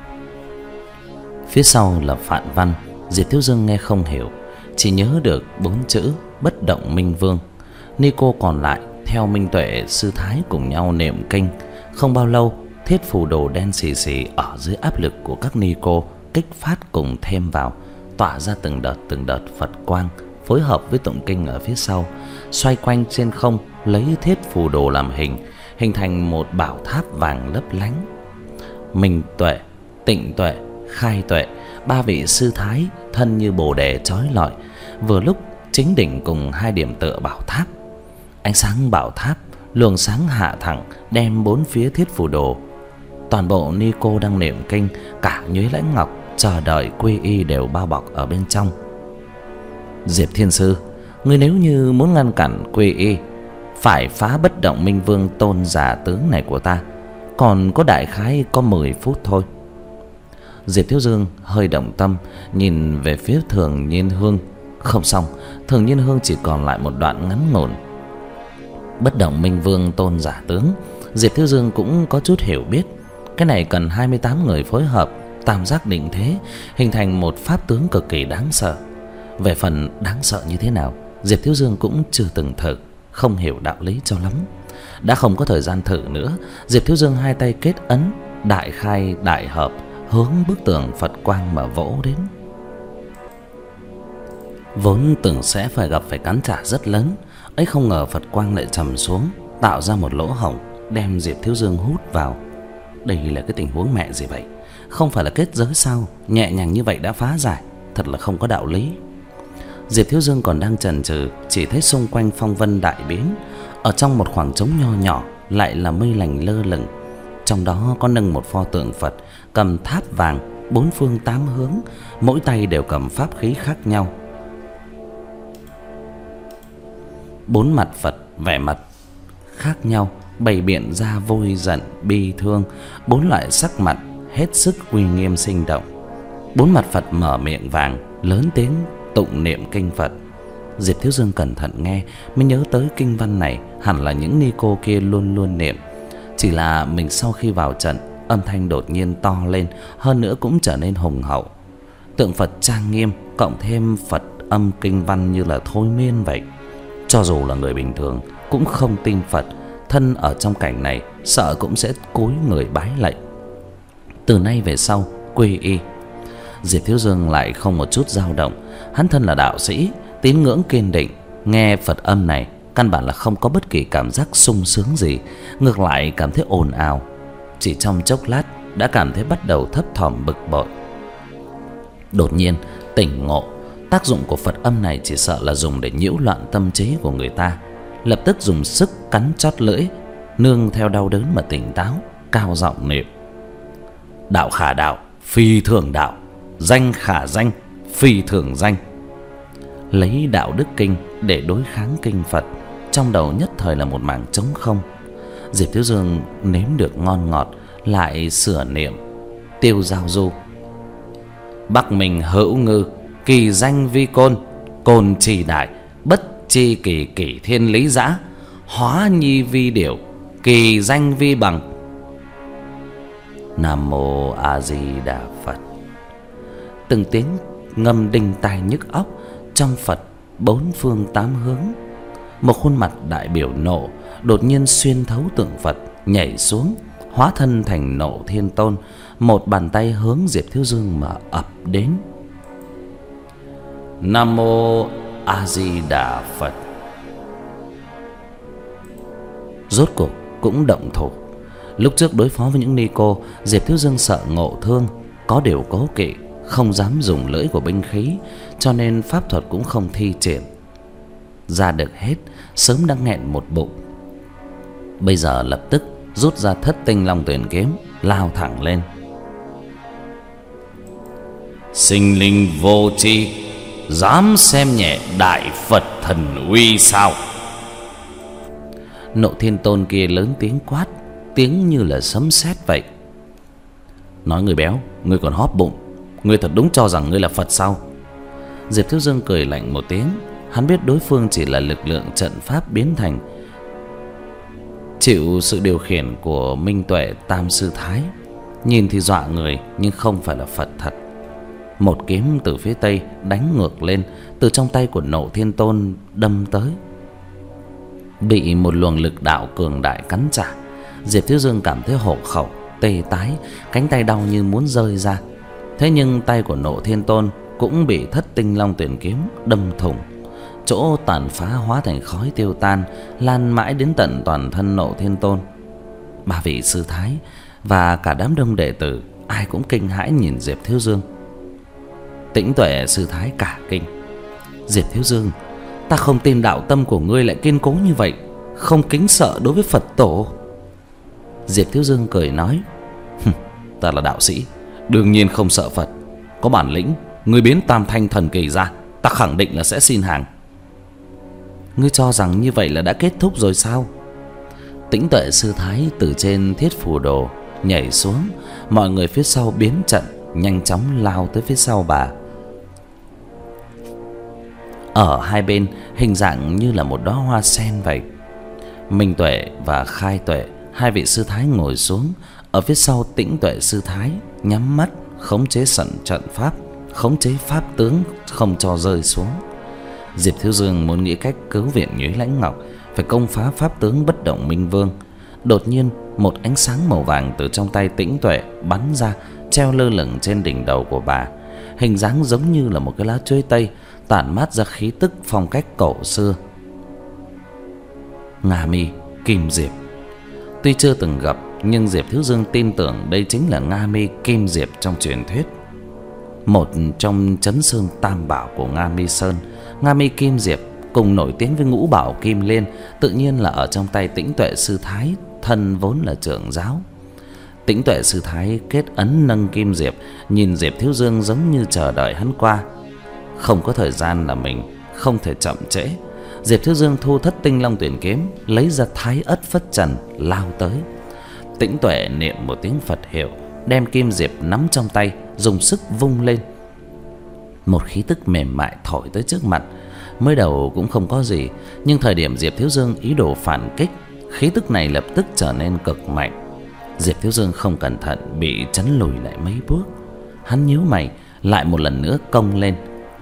Phía sau là phạn văn. Diệp Thiếu Dương nghe không hiểu, chỉ nhớ được bốn chữ Bất Động Minh Vương. Ni cô còn lại theo Minh Tuệ sư thái cùng nhau niệm kinh. Không bao lâu, thiết phù đồ đen xì xì ở dưới áp lực của các ni cô kích phát cùng thêm vào, tỏa ra từng đợt từng đợt Phật quang, phối hợp với tụng kinh ở phía sau, xoay quanh trên không, lấy thiết phù đồ làm hình, hình thành một bảo tháp vàng lấp lánh. Minh Tuệ, Tịnh Tuệ, Khai Tuệ, ba vị sư thái thân như bồ đề chói lọi, vừa lúc chính đỉnh cùng hai điểm tựa bảo tháp. Ánh sáng bảo tháp luồng sáng hạ thẳng, đem bốn phía thiết phù đồ. Toàn bộ ni cô đang niệm kinh, cả Nhuế Lãnh Ngọc chờ đợi quy y đều bao bọc ở bên trong. Diệp Thiên Sư, ngươi nếu như muốn ngăn cản quy y, phải phá Bất Động Minh Vương tôn giả tướng này của ta, còn có đại khái có mười phút thôi. Diệp Thiếu Dương hơi động tâm, nhìn về phía Thường Nhiên Hương. Không xong, Thường Nhiên Hương chỉ còn lại một đoạn ngắn ngủn. Bất Động Minh Vương tôn giả tướng, Diệp Thiếu Dương cũng có chút hiểu biết. Cái này cần hai mươi tám người phối hợp, tam giác định thế, hình thành một pháp tướng cực kỳ đáng sợ. Về phần đáng sợ như thế nào, Diệp Thiếu Dương cũng chưa từng thử, không hiểu đạo lý cho lắm. Đã không có thời gian thử nữa, Diệp Thiếu Dương hai tay kết ấn, đại khai đại hợp, hướng bức tường Phật quang mà vỗ đến. Vốn tưởng sẽ phải gặp phải cắn trả rất lớn, ấy không ngờ Phật quang lại trầm xuống, tạo ra một lỗ hổng, đem Diệp Thiếu Dương hút vào. Đây là cái tình huống mẹ gì vậy? Không phải là kết giới sao? Nhẹ nhàng như vậy đã phá giải, thật là không có đạo lý. Diệp Thiếu Dương còn đang chần chừ, chỉ thấy xung quanh phong vân đại biến. Ở trong một khoảng trống nho nhỏ lại là mây lành lơ lửng, trong đó có nâng một pho tượng Phật cầm tháp vàng, bốn phương tám hướng, mỗi tay đều cầm pháp khí khác nhau. Bốn mặt Phật vẻ mặt khác nhau, bày biện ra vui giận bi thương, bốn loại sắc mặt hết sức uy nghiêm sinh động. Bốn mặt Phật mở miệng vàng, lớn tiếng tụng niệm kinh Phật. Diệp Thiếu Dương cẩn thận nghe mới nhớ tới kinh văn này hẳn là những ni cô kia luôn luôn niệm. Chỉ là mình sau khi vào trận, âm thanh đột nhiên to lên, hơn nữa cũng trở nên hùng hậu. Tượng Phật trang nghiêm cộng thêm Phật âm kinh văn như là thôi miên vậy. Cho dù là người bình thường cũng không tin Phật, thân ở trong cảnh này sợ cũng sẽ cúi người bái lạy. Từ nay về sau quy y. Diệp Thiếu Dương lại không một chút dao động. Hắn thân là đạo sĩ, tín ngưỡng kiên định, nghe Phật âm này căn bản là không có bất kỳ cảm giác sung sướng gì, ngược lại cảm thấy ồn ào. Chỉ trong chốc lát đã cảm thấy bắt đầu thấp thỏm bực bội. Đột nhiên tỉnh ngộ, tác dụng của Phật âm này chỉ sợ là dùng để nhiễu loạn tâm trí của người ta. Lập tức dùng sức cắn chót lưỡi, nương theo đau đớn mà tỉnh táo, cao giọng niệm: đạo khả đạo, phi thường đạo, danh khả danh, phi thường danh. Lấy đạo đức kinh để đối kháng kinh Phật, trong đầu nhất thời là một mảng trống không. Diệp Thiếu Dương nếm được ngon ngọt, lại sửa niệm: tiêu giao du, bắc mình hữu ngư, kỳ danh vi côn, côn trì đại, bất chi kỳ kỷ thiên lý giã, hóa nhi vi điểu, kỳ danh vi bằng. Nam mô A Di Đà Phật. Từng tiếng ngâm đinh tai nhức óc. Trong Phật bốn phương tám hướng, một khuôn mặt đại biểu nộ đột nhiên xuyên thấu tượng Phật, nhảy xuống, hóa thân thành Nộ Thiên Tôn, một bàn tay hướng Diệp Thiếu Dương mà ập đến. Nam mô A Di Đà Phật. Rốt cuộc cũng động thủ. Lúc trước đối phó với những ni cô, Diệp Thiếu Dương sợ ngộ thương, có điều cố kỵ, không dám dùng lưỡi của binh khí, cho nên pháp thuật cũng không thi triển ra được hết. Sớm đã nghẹn một bụng, bây giờ lập tức rút ra Thất Tinh Long Tuyển kiếm, lao thẳng lên. Sinh linh vô tri, dám xem nhẹ đại Phật thần uy sao? Nộ Thiên Tôn kia lớn tiếng quát, tiếng như là sấm sét vậy. Nói người béo, ngươi còn hóp bụng, ngươi thật đúng cho rằng ngươi là Phật sao? Diệp Thiếu Dương cười lạnh một tiếng. Hắn biết đối phương chỉ là lực lượng trận pháp biến thành, chịu sự điều khiển của Minh Tuệ Tam Sư Thái. Nhìn thì dọa người nhưng không phải là Phật thật. Một kiếm từ phía tây đánh ngược lên, từ trong tay của Nộ Thiên Tôn đâm tới. Bị một luồng lực đạo cường đại cắn trả, Diệp Thiếu Dương cảm thấy hổ khẩu tê tái, cánh tay đau như muốn rơi ra. Thế nhưng tay của Nộ Thiên Tôn cũng bị Thất Tinh Long Tuyển kiếm đâm thủng. Chỗ tàn phá hóa thành khói tiêu tan, lan mãi đến tận toàn thân Nộ Thiên Tôn. Ba vị sư thái và cả đám đông đệ tử ai cũng kinh hãi nhìn Diệp Thiếu Dương. Tĩnh Tuệ sư thái cả kinh. Diệp Thiếu Dương, ta không tin đạo tâm của ngươi lại kiên cố như vậy, không kính sợ đối với Phật tổ. Diệp Thiếu Dương cười nói, ta là đạo sĩ, đương nhiên không sợ Phật. Có bản lĩnh, ngươi biến Tam Thanh thần kỳ ra, ta khẳng định là sẽ xin hàng. Ngươi cho rằng như vậy là đã kết thúc rồi sao? Tĩnh Tuệ sư thái từ trên thiết phù đồ nhảy xuống. Mọi người phía sau biến trận, nhanh chóng lao tới phía sau bà. Ở hai bên hình dạng như là một đóa hoa sen vậy. Minh Tuệ và Khai Tuệ, hai vị sư thái ngồi xuống. Ở phía sau Tĩnh Tuệ sư thái nhắm mắt khống chế sẵn trận pháp, khống chế pháp tướng không cho rơi xuống. Diệp Thiếu Dương muốn nghĩ cách cứu viện Nhuế Lãnh Ngọc, phải công phá pháp tướng bất động Minh Vương. Đột nhiên một ánh sáng màu vàng từ trong tay Tĩnh Tuệ bắn ra, treo lơ lửng trên đỉnh đầu của bà. Hình dáng giống như là một cái lá chuối tây, tản mát ra khí tức phong cách cổ xưa. Nga Mi Kim Diệp. Tuy chưa từng gặp, nhưng Diệp Thiếu Dương tin tưởng đây chính là Nga Mi Kim Diệp trong truyền thuyết. Một trong Chấn Sơn Tam Bảo của Nga Mi Sơn, Nga Mi Kim Diệp cùng nổi tiếng với Ngũ Bảo Kim Liên, tự nhiên là ở trong tay Tĩnh Tuệ sư thái, thân vốn là trưởng giáo. Tĩnh Tuệ sư thái kết ấn nâng Kim Diệp, nhìn Diệp Thiếu Dương giống như chờ đợi hắn qua. Không có thời gian là mình không thể chậm trễ. Diệp Thiếu Dương thu Thất Tinh Long Tuyển kiếm, lấy ra Thái Ất Phất Trần lao tới. Tĩnh Tuệ niệm một tiếng Phật hiệu, đem Kim Diệp nắm trong tay, dùng sức vung lên. Một khí tức mềm mại thổi tới trước mặt. Mới đầu cũng không có gì, nhưng thời điểm Diệp Thiếu Dương ý đồ phản kích, khí tức này lập tức trở nên cực mạnh. Diệp Thiếu Dương không cẩn thận bị chấn lùi lại mấy bước. Hắn nhíu mày, lại một lần nữa công lên.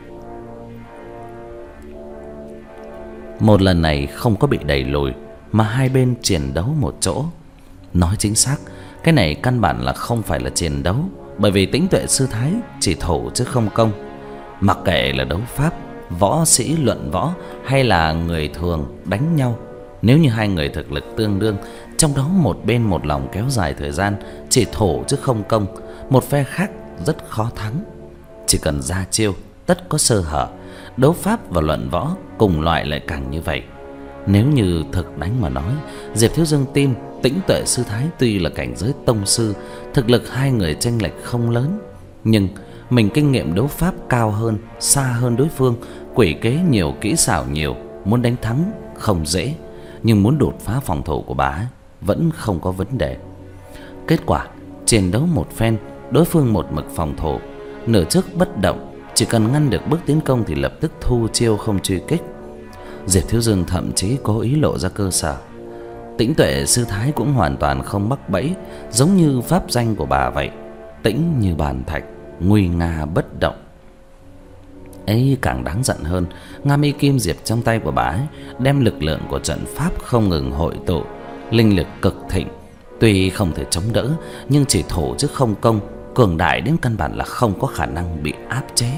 Một lần này không có bị đẩy lùi, mà hai bên chiến đấu một chỗ. Nói chính xác, cái này căn bản là không phải là chiến đấu, bởi vì Tĩnh Tuệ sư thái chỉ thủ chứ không công. Mặc kệ là đấu pháp, võ sĩ luận võ hay là người thường đánh nhau, nếu như hai người thực lực tương đương, trong đó một bên một lòng kéo dài thời gian, chỉ thủ chứ không công, một phe khác rất khó thắng. Chỉ cần ra chiêu, tất có sơ hở. Đấu pháp và luận võ cùng loại lại càng như vậy. Nếu như thực đánh mà nói, Diệp Thiếu Dương tin Tĩnh Tuệ sư thái tuy là cảnh giới tông sư, thực lực hai người chênh lệch không lớn, nhưng mình kinh nghiệm đấu pháp cao hơn, xa hơn đối phương, quỷ kế nhiều, kỹ xảo nhiều, muốn đánh thắng không dễ, nhưng muốn đột phá phòng thủ của bà vẫn không có vấn đề. Kết quả chiến đấu một phen, đối phương một mực phòng thủ, nửa trước bất động, chỉ cần ngăn được bước tiến công thì lập tức thu chiêu không truy kích. Diệp Thiếu Dương thậm chí cố ý lộ ra cơ sở. Tĩnh Tuệ sư thái cũng hoàn toàn không mắc bẫy, giống như pháp danh của bà vậy, tĩnh như bàn thạch, nguy nga bất động. Ấy càng đáng giận hơn, Nga Mi Kim Diệp trong tay của bà ấy đem lực lượng của trận pháp không ngừng hội tụ, linh lực cực thịnh. Tuy không thể chống đỡ, nhưng chỉ thủ chứ không công, cường đại đến căn bản là không có khả năng bị áp chế.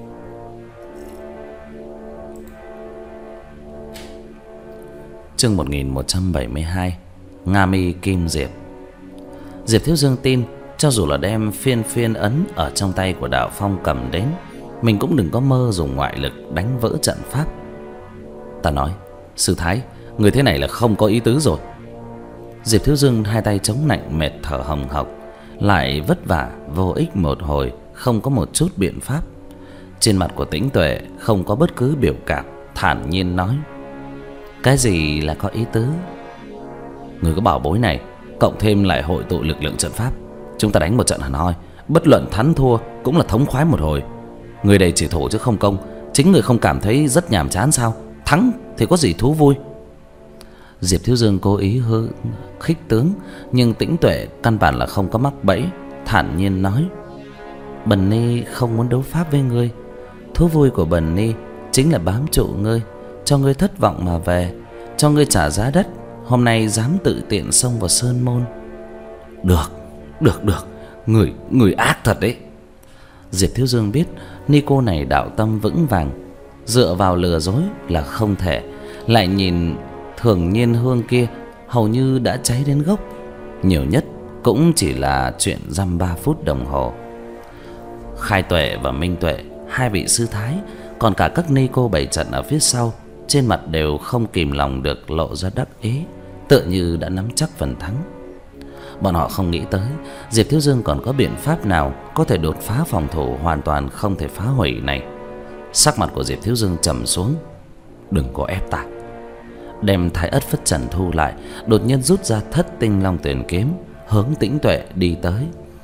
Chương một nghìn một trăm bảy mươi hai. Nga Mi Kim Diệp. Diệp Thiếu Dương tin, cho dù là đem phiên phiên ấn ở trong tay của Đạo Phong cầm đến, mình cũng đừng có mơ dùng ngoại lực đánh vỡ trận pháp. Ta nói, sư thái, người thế này là không có ý tứ rồi. Diệp Thiếu Dương hai tay chống nạnh, mệt thở hồng hộc, lại vất vả vô ích một hồi, không có một chút biện pháp. Trên mặt của Tĩnh Tuệ không có bất cứ biểu cảm, thản nhiên nói: "Cái gì là có ý tứ?" "Người có bảo bối này, cộng thêm lại hội tụ lực lượng trận pháp, chúng ta đánh một trận hẳn hoi, bất luận thắng thua cũng là thống khoái một hồi. Người đây chỉ thủ chứ không công, chính người không cảm thấy rất nhàm chán sao? Thắng thì có gì thú vui?" Diệp Thiếu Dương cố ý hư khích tướng, nhưng Tĩnh Tuệ căn bản là không có mắc bẫy, thản nhiên nói: "Bần ni không muốn đấu pháp với ngươi. Thú vui của bần ni chính là bám trụ ngươi, cho ngươi thất vọng mà về, cho ngươi trả giá đất. Hôm nay dám tự tiện xông vào sơn môn." "Được, được, được, người người ác thật đấy." Diệp Thiếu Dương biết ni cô này đạo tâm vững vàng, dựa vào lừa dối là không thể. Lại nhìn Thường Nhiên Hương kia hầu như đã cháy đến gốc, nhiều nhất cũng chỉ là chuyện dăm ba phút đồng hồ. Khai Tuệ và Minh Tuệ, hai vị sư thái, còn cả các ni cô bày trận ở phía sau, trên mặt đều không kìm lòng được lộ ra đắc ý, tựa như đã nắm chắc phần thắng. Bọn họ không nghĩ tới Diệp Thiếu Dương còn có biện pháp nào có thể đột phá phòng thủ hoàn toàn không thể phá hủy này. Sắc mặt của Diệp Thiếu Dương trầm xuống: "Đừng có ép ta." Đem Thái Ất Phất Trần thu lại, đột nhiên rút ra Thất Tinh Long Tuyển kiếm, hướng Tĩnh Tuệ đi tới.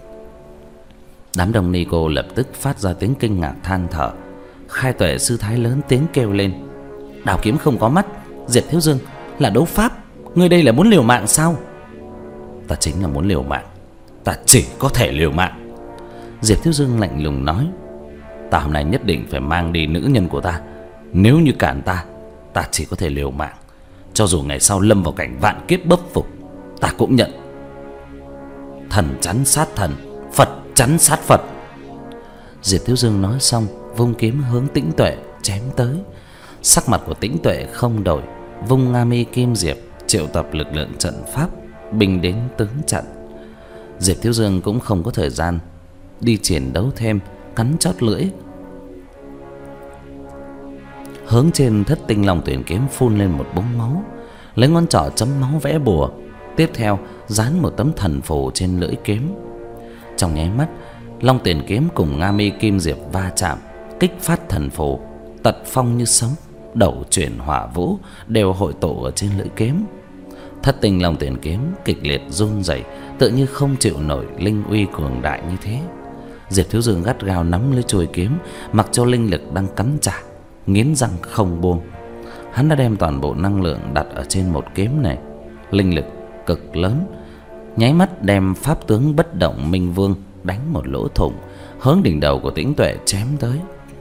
Đám đông ni cô lập tức phát ra tiếng kinh ngạc than thở. Khai Tuệ sư thái lớn tiếng kêu lên: "Đào kiếm không có mắt, Diệp Thiếu Dương là đấu pháp, ngươi đây là muốn liều mạng sao?" "Ta chính là muốn liều mạng, ta chỉ có thể liều mạng." Diệp Thiếu Dương lạnh lùng nói: "Ta hôm nay nhất định phải mang đi nữ nhân của ta. Nếu như cản ta, ta chỉ có thể liều mạng. Cho dù ngày sau lâm vào cảnh vạn kiếp bất phục, ta cũng nhận. Thần chắn sát thần, Phật chắn sát Phật." Diệp Thiếu Dương nói xong, vung kiếm hướng Tĩnh Tuệ chém tới. Sắc mặt của Tĩnh Tuệ không đổi, vung Nga Mi Kim Diệp triệu tập lực lượng trận pháp, binh đến tướng chặn. Diệp Thiếu Dương cũng không có thời gian đi chiến đấu thêm, cắn chót lưỡi, hướng trên Thất Tinh Long Tuyển kiếm phun lên một búng máu, lấy ngón trỏ chấm máu vẽ bùa, tiếp theo dán một tấm thần phù trên lưỡi kiếm. Trong nháy mắt, Long Tuyển kiếm cùng Nga Mi Kim Diệp va chạm, kích phát thần phù, tật phong như sấm, đầu chuyển hỏa vũ đều hội tụ ở trên lưỡi kiếm. Thất Tinh Long Tuyển kiếm kịch liệt run rẩy, tựa như không chịu nổi linh uy cường đại như thế. Diệp Thiếu Dương gắt gao nắm lấy chuôi kiếm, mặc cho linh lực đang cắn trả, nghiến răng không buông. Hắn đã đem toàn bộ năng lượng đặt ở trên một kiếm này, linh lực cực lớn, nháy mắt đem pháp tướng bất động Minh Vương đánh một lỗ thủng, hướng đỉnh đầu của Tĩnh Tuệ chém tới.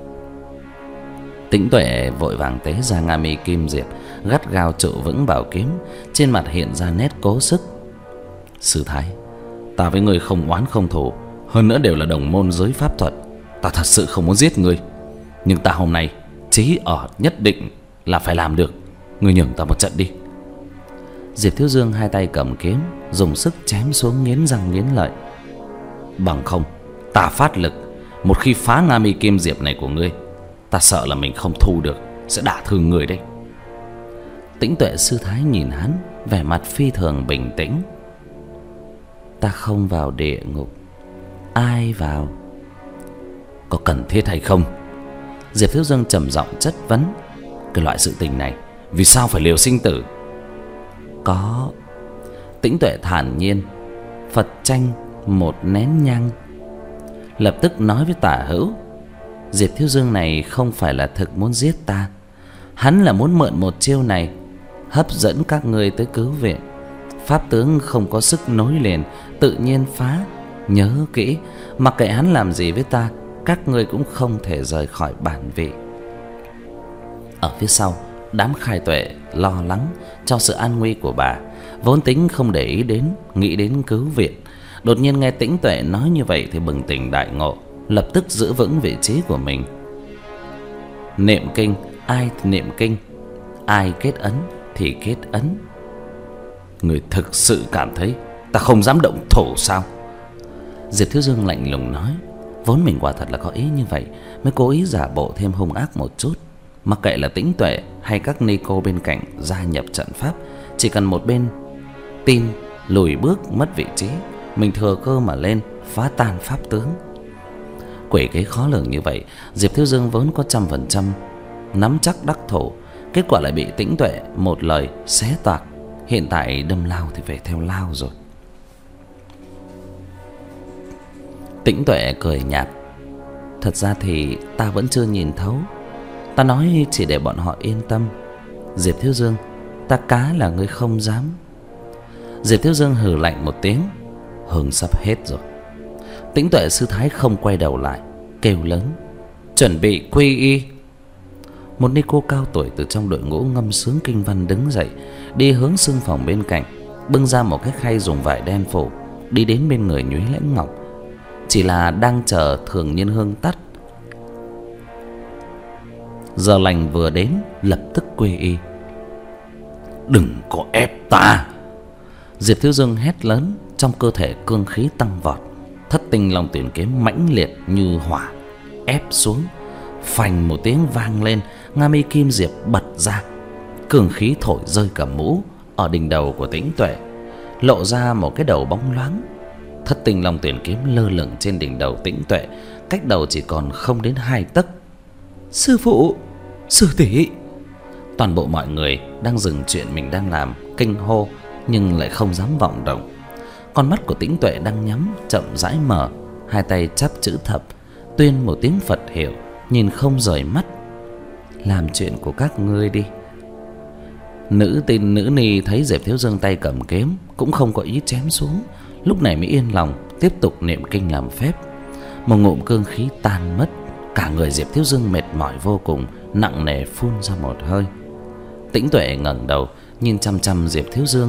Tĩnh Tuệ vội vàng tế ra Nga Mi Kim Diệp, gắt gao trụ vững bảo kiếm, trên mặt hiện ra nét cố sức. "Sư thái, ta với ngươi không oán không thù, hơn nữa đều là đồng môn giới pháp thuật. Ta thật sự không muốn giết ngươi, nhưng ta hôm nay chí ở nhất định là phải làm được. Ngươi nhường ta một trận đi." Diệp Thiếu Dương hai tay cầm kiếm, dùng sức chém xuống, nghiến răng nghiến lợi. "Bằng không, ta phát lực, một khi phá Nga Mi Kim Diệp này của ngươi, ta sợ là mình không thu được, sẽ đả thương người đấy." Tĩnh Tuệ sư thái nhìn hắn, vẻ mặt phi thường bình tĩnh. "Ta không vào địa ngục, ai vào?" "Có cần thiết hay không?" Diệp Thiếu Dương trầm giọng chất vấn. "Cái loại sự tình này, vì sao phải liều sinh tử?" "Có." Tĩnh Tuệ thản nhiên: "Phật tranh một nén nhang." Lập tức nói với Tả Hữu: "Diệp Thiếu Dương này không phải là thực muốn giết ta, hắn là muốn mượn một chiêu này hấp dẫn các ngươi tới cứu viện. Pháp tướng không có sức nối liền, tự nhiên phá. Nhớ kỹ, mặc kệ hắn làm gì với ta, các ngươi cũng không thể rời khỏi bản vị." Ở phía sau, đám Khai Tuệ lo lắng cho sự an nguy của bà, vốn tính không để ý đến, nghĩ đến cứu viện. Đột nhiên nghe Tĩnh Tuệ nói như vậy thì bừng tỉnh đại ngộ, lập tức giữ vững vị trí của mình. Niệm kinh, ai thì niệm kinh, ai kết ấn thì kết ấn. "Người thực sự cảm thấy ta không dám động thủ sao?" Diệp Thiếu Dương lạnh lùng nói. Vốn mình quả thật là có ý như vậy, mới cố ý giả bộ thêm hung ác một chút. Mặc kệ là Tĩnh Tuệ hay các ni cô bên cạnh gia nhập trận pháp, chỉ cần một bên tin lùi bước mất vị trí, mình thừa cơ mà lên phá tan pháp tướng. quỷ kế khó lường như vậy, Diệp Thiếu Dương vốn có trăm phần trăm nắm chắc đắc thủ, kết quả lại bị Tĩnh Tuệ một lời xé toạc. Hiện tại đâm lao thì phải theo lao rồi. Tĩnh Tuệ cười nhạt: thật ra thì ta vẫn chưa nhìn thấu. Ta nói chỉ để bọn họ yên tâm. Diệp Thiếu Dương, ta cá là ngươi không dám. Diệp Thiếu Dương hừ lạnh một tiếng: hừng sắp hết rồi. Tĩnh Tuệ sư thái không quay đầu lại, kêu lớn: chuẩn bị quy y. Một ni cô cao tuổi từ trong đội ngũ ngâm sướng kinh văn đứng dậy, đi hướng xương phòng bên cạnh, bưng ra một cái khay dùng vải đen phủ, đi đến bên người Nhuế Lãnh Ngọc. Chỉ là đang chờ thường nhiên hương tắt. Giờ lành vừa đến, lập tức quy y. Đừng có ép ta! Diệp Thiếu Dương hét lớn, trong cơ thể cương khí tăng vọt. Thất tinh long tuyển kiếm mãnh liệt như hỏa ép xuống. Phành một tiếng vang lên, Nga Mi Kim Diệp bật ra, cương khí thổi rơi cả mũ ở đỉnh đầu của Tĩnh Tuệ, lộ ra một cái đầu bóng loáng. Thất tinh long tuyển kiếm lơ lửng trên đỉnh đầu Tĩnh Tuệ, cách đầu chỉ còn không đến hai tấc. Sư phụ, sư tỷ! Toàn bộ mọi người đang dừng chuyện mình đang làm, kinh hô nhưng lại không dám vọng động. Con mắt của Tĩnh Tuệ đang nhắm, chậm rãi mở, hai tay chắp chữ thập, tuyên một tiếng Phật hiệu, nhìn không rời mắt. Làm chuyện của các ngươi đi. Nữ tin nữ ni thấy Diệp Thiếu Dương tay cầm kiếm, cũng không có ý chém xuống, lúc này mới yên lòng tiếp tục niệm kinh làm phép. Một ngụm cương khí tan mất, cả người Diệp Thiếu Dương mệt mỏi vô cùng, nặng nề phun ra một hơi. Tĩnh Tuệ ngẩng đầu nhìn chăm chăm Diệp Thiếu Dương: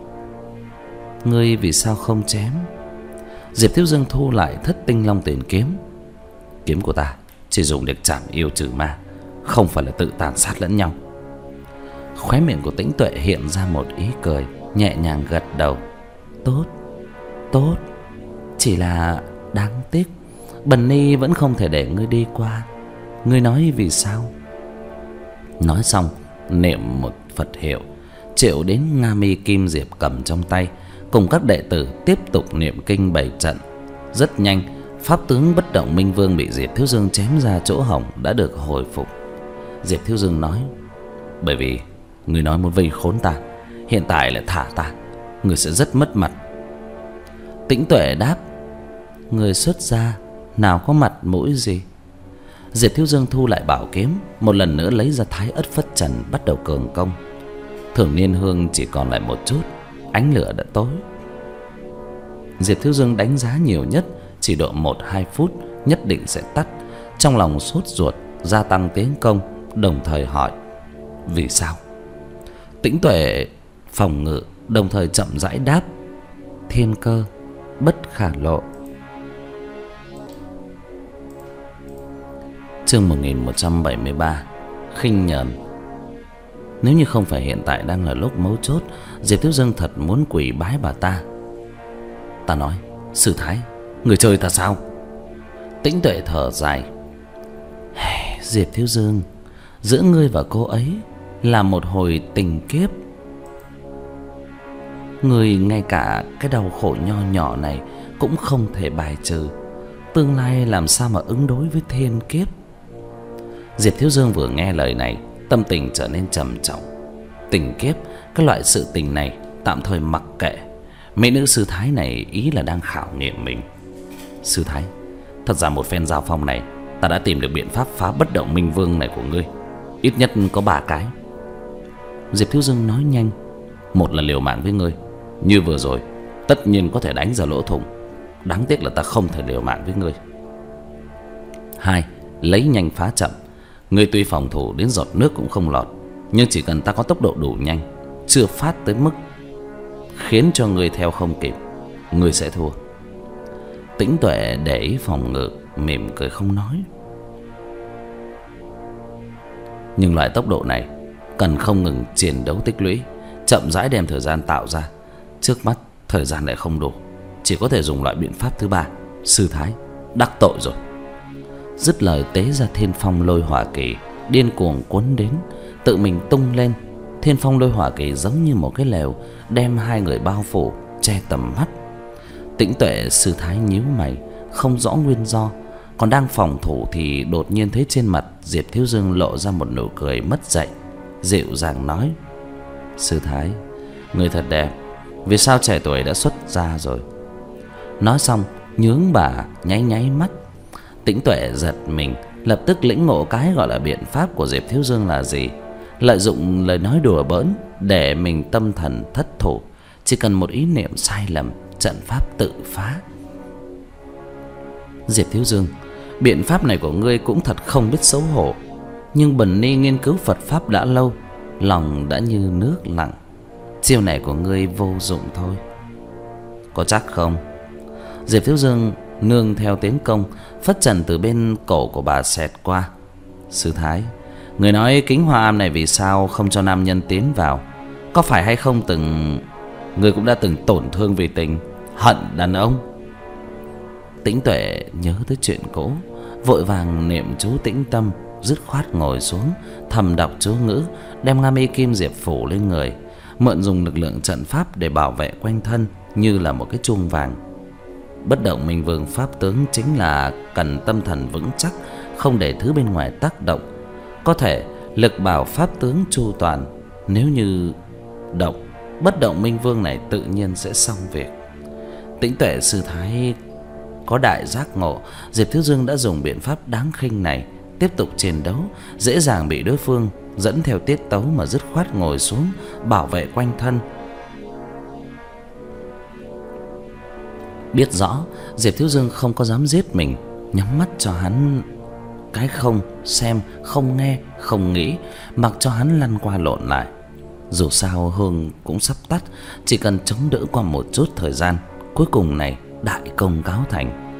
ngươi vì sao không chém? Diệp Thiếu Dương thu lại thất tinh long tuyển kiếm: kiếm của ta chỉ dùng để chảm yêu trừ ma, không phải là tự tàn sát lẫn nhau. Khóe miệng của Tĩnh Tuệ hiện ra một ý cười, nhẹ nhàng gật đầu: tốt, tốt. Chỉ là đáng tiếc, Bần Ni vẫn không thể để ngươi đi qua. Ngươi nói vì sao? Nói xong, niệm một Phật hiệu, triệu đến Nga Mi Kim Diệp cầm trong tay, cùng các đệ tử tiếp tục niệm kinh bày trận. Rất nhanh, pháp tướng Bất Động Minh Vương bị Diệp Thiếu Dương chém ra chỗ hổng đã được hồi phục. Diệp Thiếu Dương nói: bởi vì ngươi nói muốn vây khốn ta, hiện tại lại thả ta, ngươi sẽ rất mất mặt. Tĩnh Tuệ đáp: người xuất gia nào có mặt mũi gì. Diệp Thiếu Dương thu lại bảo kiếm, một lần nữa lấy ra Thái Ất Phất Trần, bắt đầu cường công. Thường Niên Hương chỉ còn lại một chút, ánh lửa đã tối. Diệp Thiếu Dương đánh giá nhiều nhất chỉ độ một hai phút nhất định sẽ tắt. Trong lòng sốt ruột, gia tăng tiến công, đồng thời hỏi: vì sao? Tĩnh Tuệ phòng ngự, đồng thời chậm rãi đáp: thiên cơ bất khả lộ. Chương một nghìn một trăm bảy mươi ba. Khinh nhờn. Nếu như không phải hiện tại đang là lúc mấu chốt, Diệp Thiếu Dương thật muốn quỳ bái bà ta. Ta nói: sư thái, người chơi ta sao? Tĩnh Tuệ thở dài: Diệp Thiếu Dương, giữa ngươi và cô ấy là một hồi tình kiếp. Ngươi ngay cả cái đau khổ nho nhỏ này cũng không thể bài trừ, tương lai làm sao mà ứng đối với thiên kiếp? Diệp Thiếu Dương vừa nghe lời này, tâm tình trở nên trầm trọng. Tình kiếp, cái loại sự tình này tạm thời mặc kệ. Mỹ nữ sư thái này ý là đang khảo nghiệm mình. Sư thái, thật ra một phen giao phong này, ta đã tìm được biện pháp phá Bất Động Minh Vương này của ngươi, ít nhất có ba cái. Diệp Thiếu Dương nói nhanh: một là liều mạng với ngươi, như vừa rồi tất nhiên có thể đánh ra lỗ thủng, đáng tiếc là ta không thể liều mạng với ngươi. Hai, lấy nhanh phá chậm. Ngươi tuy phòng thủ đến giọt nước cũng không lọt, nhưng chỉ cần ta có tốc độ đủ nhanh, chưa phát tới mức khiến cho ngươi theo không kịp, ngươi sẽ thua. Tĩnh Tuệ để ý phòng ngự, mỉm cười không nói. Nhưng loại tốc độ này cần không ngừng chiến đấu tích lũy, chậm rãi đem thời gian tạo ra. Trước mắt thời gian lại không đủ, chỉ có thể dùng loại biện pháp thứ ba. Sư thái, đắc tội rồi. Dứt lời tế ra Thiên Phong Lôi Hỏa Kỳ, điên cuồng cuốn đến, tự mình tung lên. Thiên Phong Lôi Hỏa Kỳ giống như một cái lều, đem hai người bao phủ, che tầm mắt. Tĩnh Tuệ sư thái nhíu mày, không rõ nguyên do, Còn đang phòng thủ thì đột nhiên thấy trên mặt Diệp Thiếu Dương lộ ra một nụ cười mất dạy, dịu dàng nói: "Sư Thái, người thật đẹp, vì sao trẻ tuổi đã xuất gia rồi?" Nói xong nhướng bà nháy nháy mắt. Tĩnh Tuệ giật mình, lập tức lĩnh ngộ cái gọi là biện pháp của Diệp Thiếu Dương là gì. Lợi dụng lời nói đùa bỡn để mình tâm thần thất thủ, chỉ cần một ý niệm sai lầm, trận pháp tự phá. "Diệp Thiếu Dương, biện pháp này của ngươi cũng thật không biết xấu hổ. Nhưng Bần Ni nghiên cứu Phật pháp đã lâu, lòng đã như nước lặng. Chiêu này của ngươi vô dụng thôi." "Có chắc không?" Diệp Thiếu Dương nương theo tiến công, phất trần từ bên cổ của bà xẹt qua. "Sư Thái, người nói kính hoa am này vì sao không cho nam nhân tiến vào? Có phải hay không từng người cũng đã từng tổn thương vì tình, hận đàn ông?" Tĩnh Tuệ nhớ tới chuyện cũ, vội vàng niệm chú tĩnh tâm, dứt khoát ngồi xuống, thầm đọc chú ngữ, đem nga mi kim diệp phủ lên người, mượn dùng lực lượng trận pháp để bảo vệ quanh thân như là một cái chuông vàng. Bất động minh vương pháp tướng chính là cần tâm thần vững chắc, không để thứ bên ngoài tác động. Có thể lực bảo pháp tướng chu toàn, nếu như động, bất động minh vương này tự nhiên sẽ xong việc. Tĩnh Tuệ sư thái có đại giác ngộ, Diệp Thiếu Dương đã dùng biện pháp đáng khinh này tiếp tục chiến đấu, dễ dàng bị đối phương dẫn theo tiết tấu mà dứt khoát ngồi xuống bảo vệ quanh thân. Biết rõ Diệp Thiếu Dương không có dám giết mình, nhắm mắt cho hắn cái không xem, không nghe, không nghĩ, mặc cho hắn lăn qua lộn lại. Dù sao hương cũng sắp tắt, chỉ cần chống đỡ qua một chút thời gian, cuối cùng này đại công cáo thành.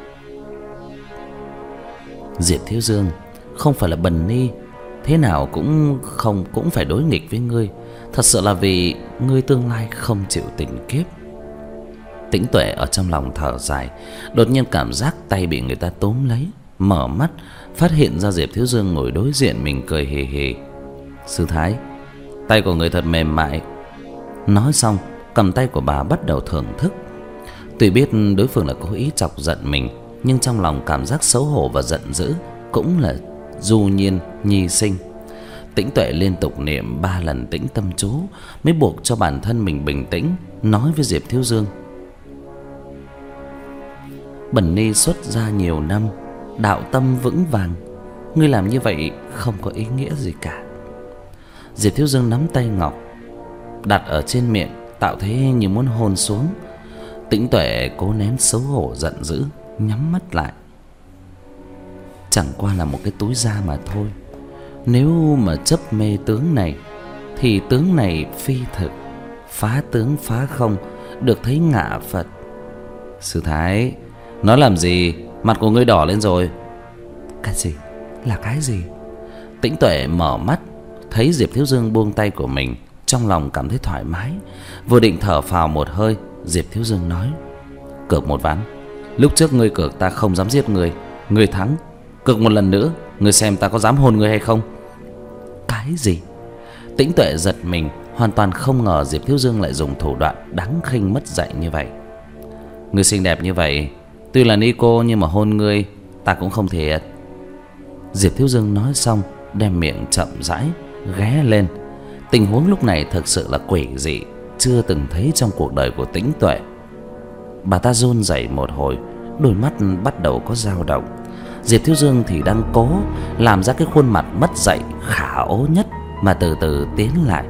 "Diệp Thiếu Dương, không phải là Bần Ni thế nào cũng không cũng phải đối nghịch với ngươi, thật sự là vì ngươi tương lai không chịu tình kiếp." Tĩnh Tuệ ở trong lòng thở dài, đột nhiên cảm giác tay bị người ta túm lấy, mở mắt phát hiện ra Diệp Thiếu Dương ngồi đối diện mình cười hì hì. "Sư Thái, tay của người thật mềm mại." Nói xong cầm tay của bà bắt đầu thưởng thức. Tuy biết đối phương là cố ý chọc giận mình, nhưng trong lòng cảm giác xấu hổ và giận dữ cũng là du nhiên nhi sinh. Tĩnh Tuệ liên tục niệm ba lần tĩnh tâm chú mới buộc cho bản thân mình bình tĩnh, nói với Diệp Thiếu Dương: "Bần Ni xuất gia nhiều năm, đạo tâm vững vàng, ngươi làm như vậy không có ý nghĩa gì cả." Diệp Thiếu Dương nắm tay ngọc đặt ở trên miệng, tạo thế như muốn hôn xuống. Tĩnh Tuệ cố nén xấu hổ giận dữ, nhắm mắt lại. Chẳng qua là một cái túi da mà thôi. Nếu mà chấp mê tướng này thì tướng này phi thực, phá tướng phá không, được thấy ngạ Phật. "Sư Thái, nói làm gì? Mặt của ngươi đỏ lên rồi." "Cái gì? Là cái gì?" Tĩnh Tuệ mở mắt, thấy Diệp Thiếu Dương buông tay của mình, trong lòng cảm thấy thoải mái, vừa định thở phào một hơi, Diệp Thiếu Dương nói: "Cược một ván. Lúc trước ngươi cược ta không dám giết ngươi, ngươi thắng. Cược một lần nữa, ngươi xem ta có dám hôn ngươi hay không." "Cái gì?" Tĩnh Tuệ giật mình, hoàn toàn không ngờ Diệp Thiếu Dương lại dùng thủ đoạn đáng khinh mất dạy như vậy. "Ngươi xinh đẹp như vậy, tuy là ni cô nhưng mà hôn ngươi ta cũng không thiệt." Diệp Thiếu Dương nói xong, đem miệng chậm rãi ghé lên. Tình huống lúc này thực sự là quỷ dị, chưa từng thấy trong cuộc đời của Tĩnh Tuệ. Bà ta run rẩy một hồi, đôi mắt bắt đầu có dao động. Diệp Thiếu Dương thì đang cố làm ra cái khuôn mặt mất dạy khả ố nhất mà từ từ tiến lại.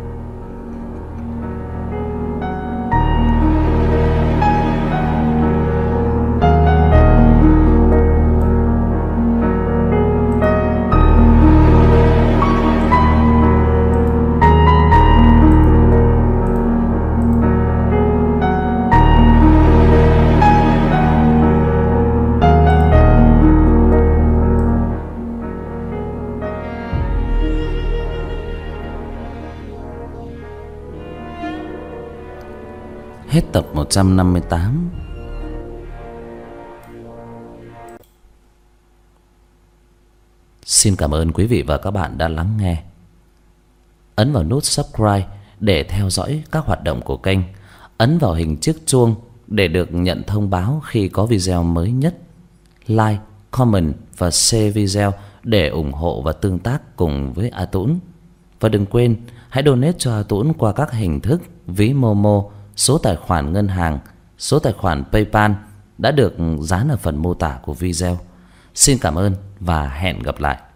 Hết tập một trăm năm mươi tám. Xin cảm ơn quý vị và các bạn đã lắng nghe. Ấn vào nút subscribe để theo dõi các hoạt động của kênh. Ấn vào hình chiếc chuông để được nhận thông báo khi có video mới nhất. Like, comment và share video để ủng hộ và tương tác cùng với A Tũng. Và đừng quên hãy donate cho A Tũng qua các hình thức ví Momo, số tài khoản ngân hàng, số tài khoản PayPal đã được dán ở phần mô tả của video. Xin cảm ơn và hẹn gặp lại.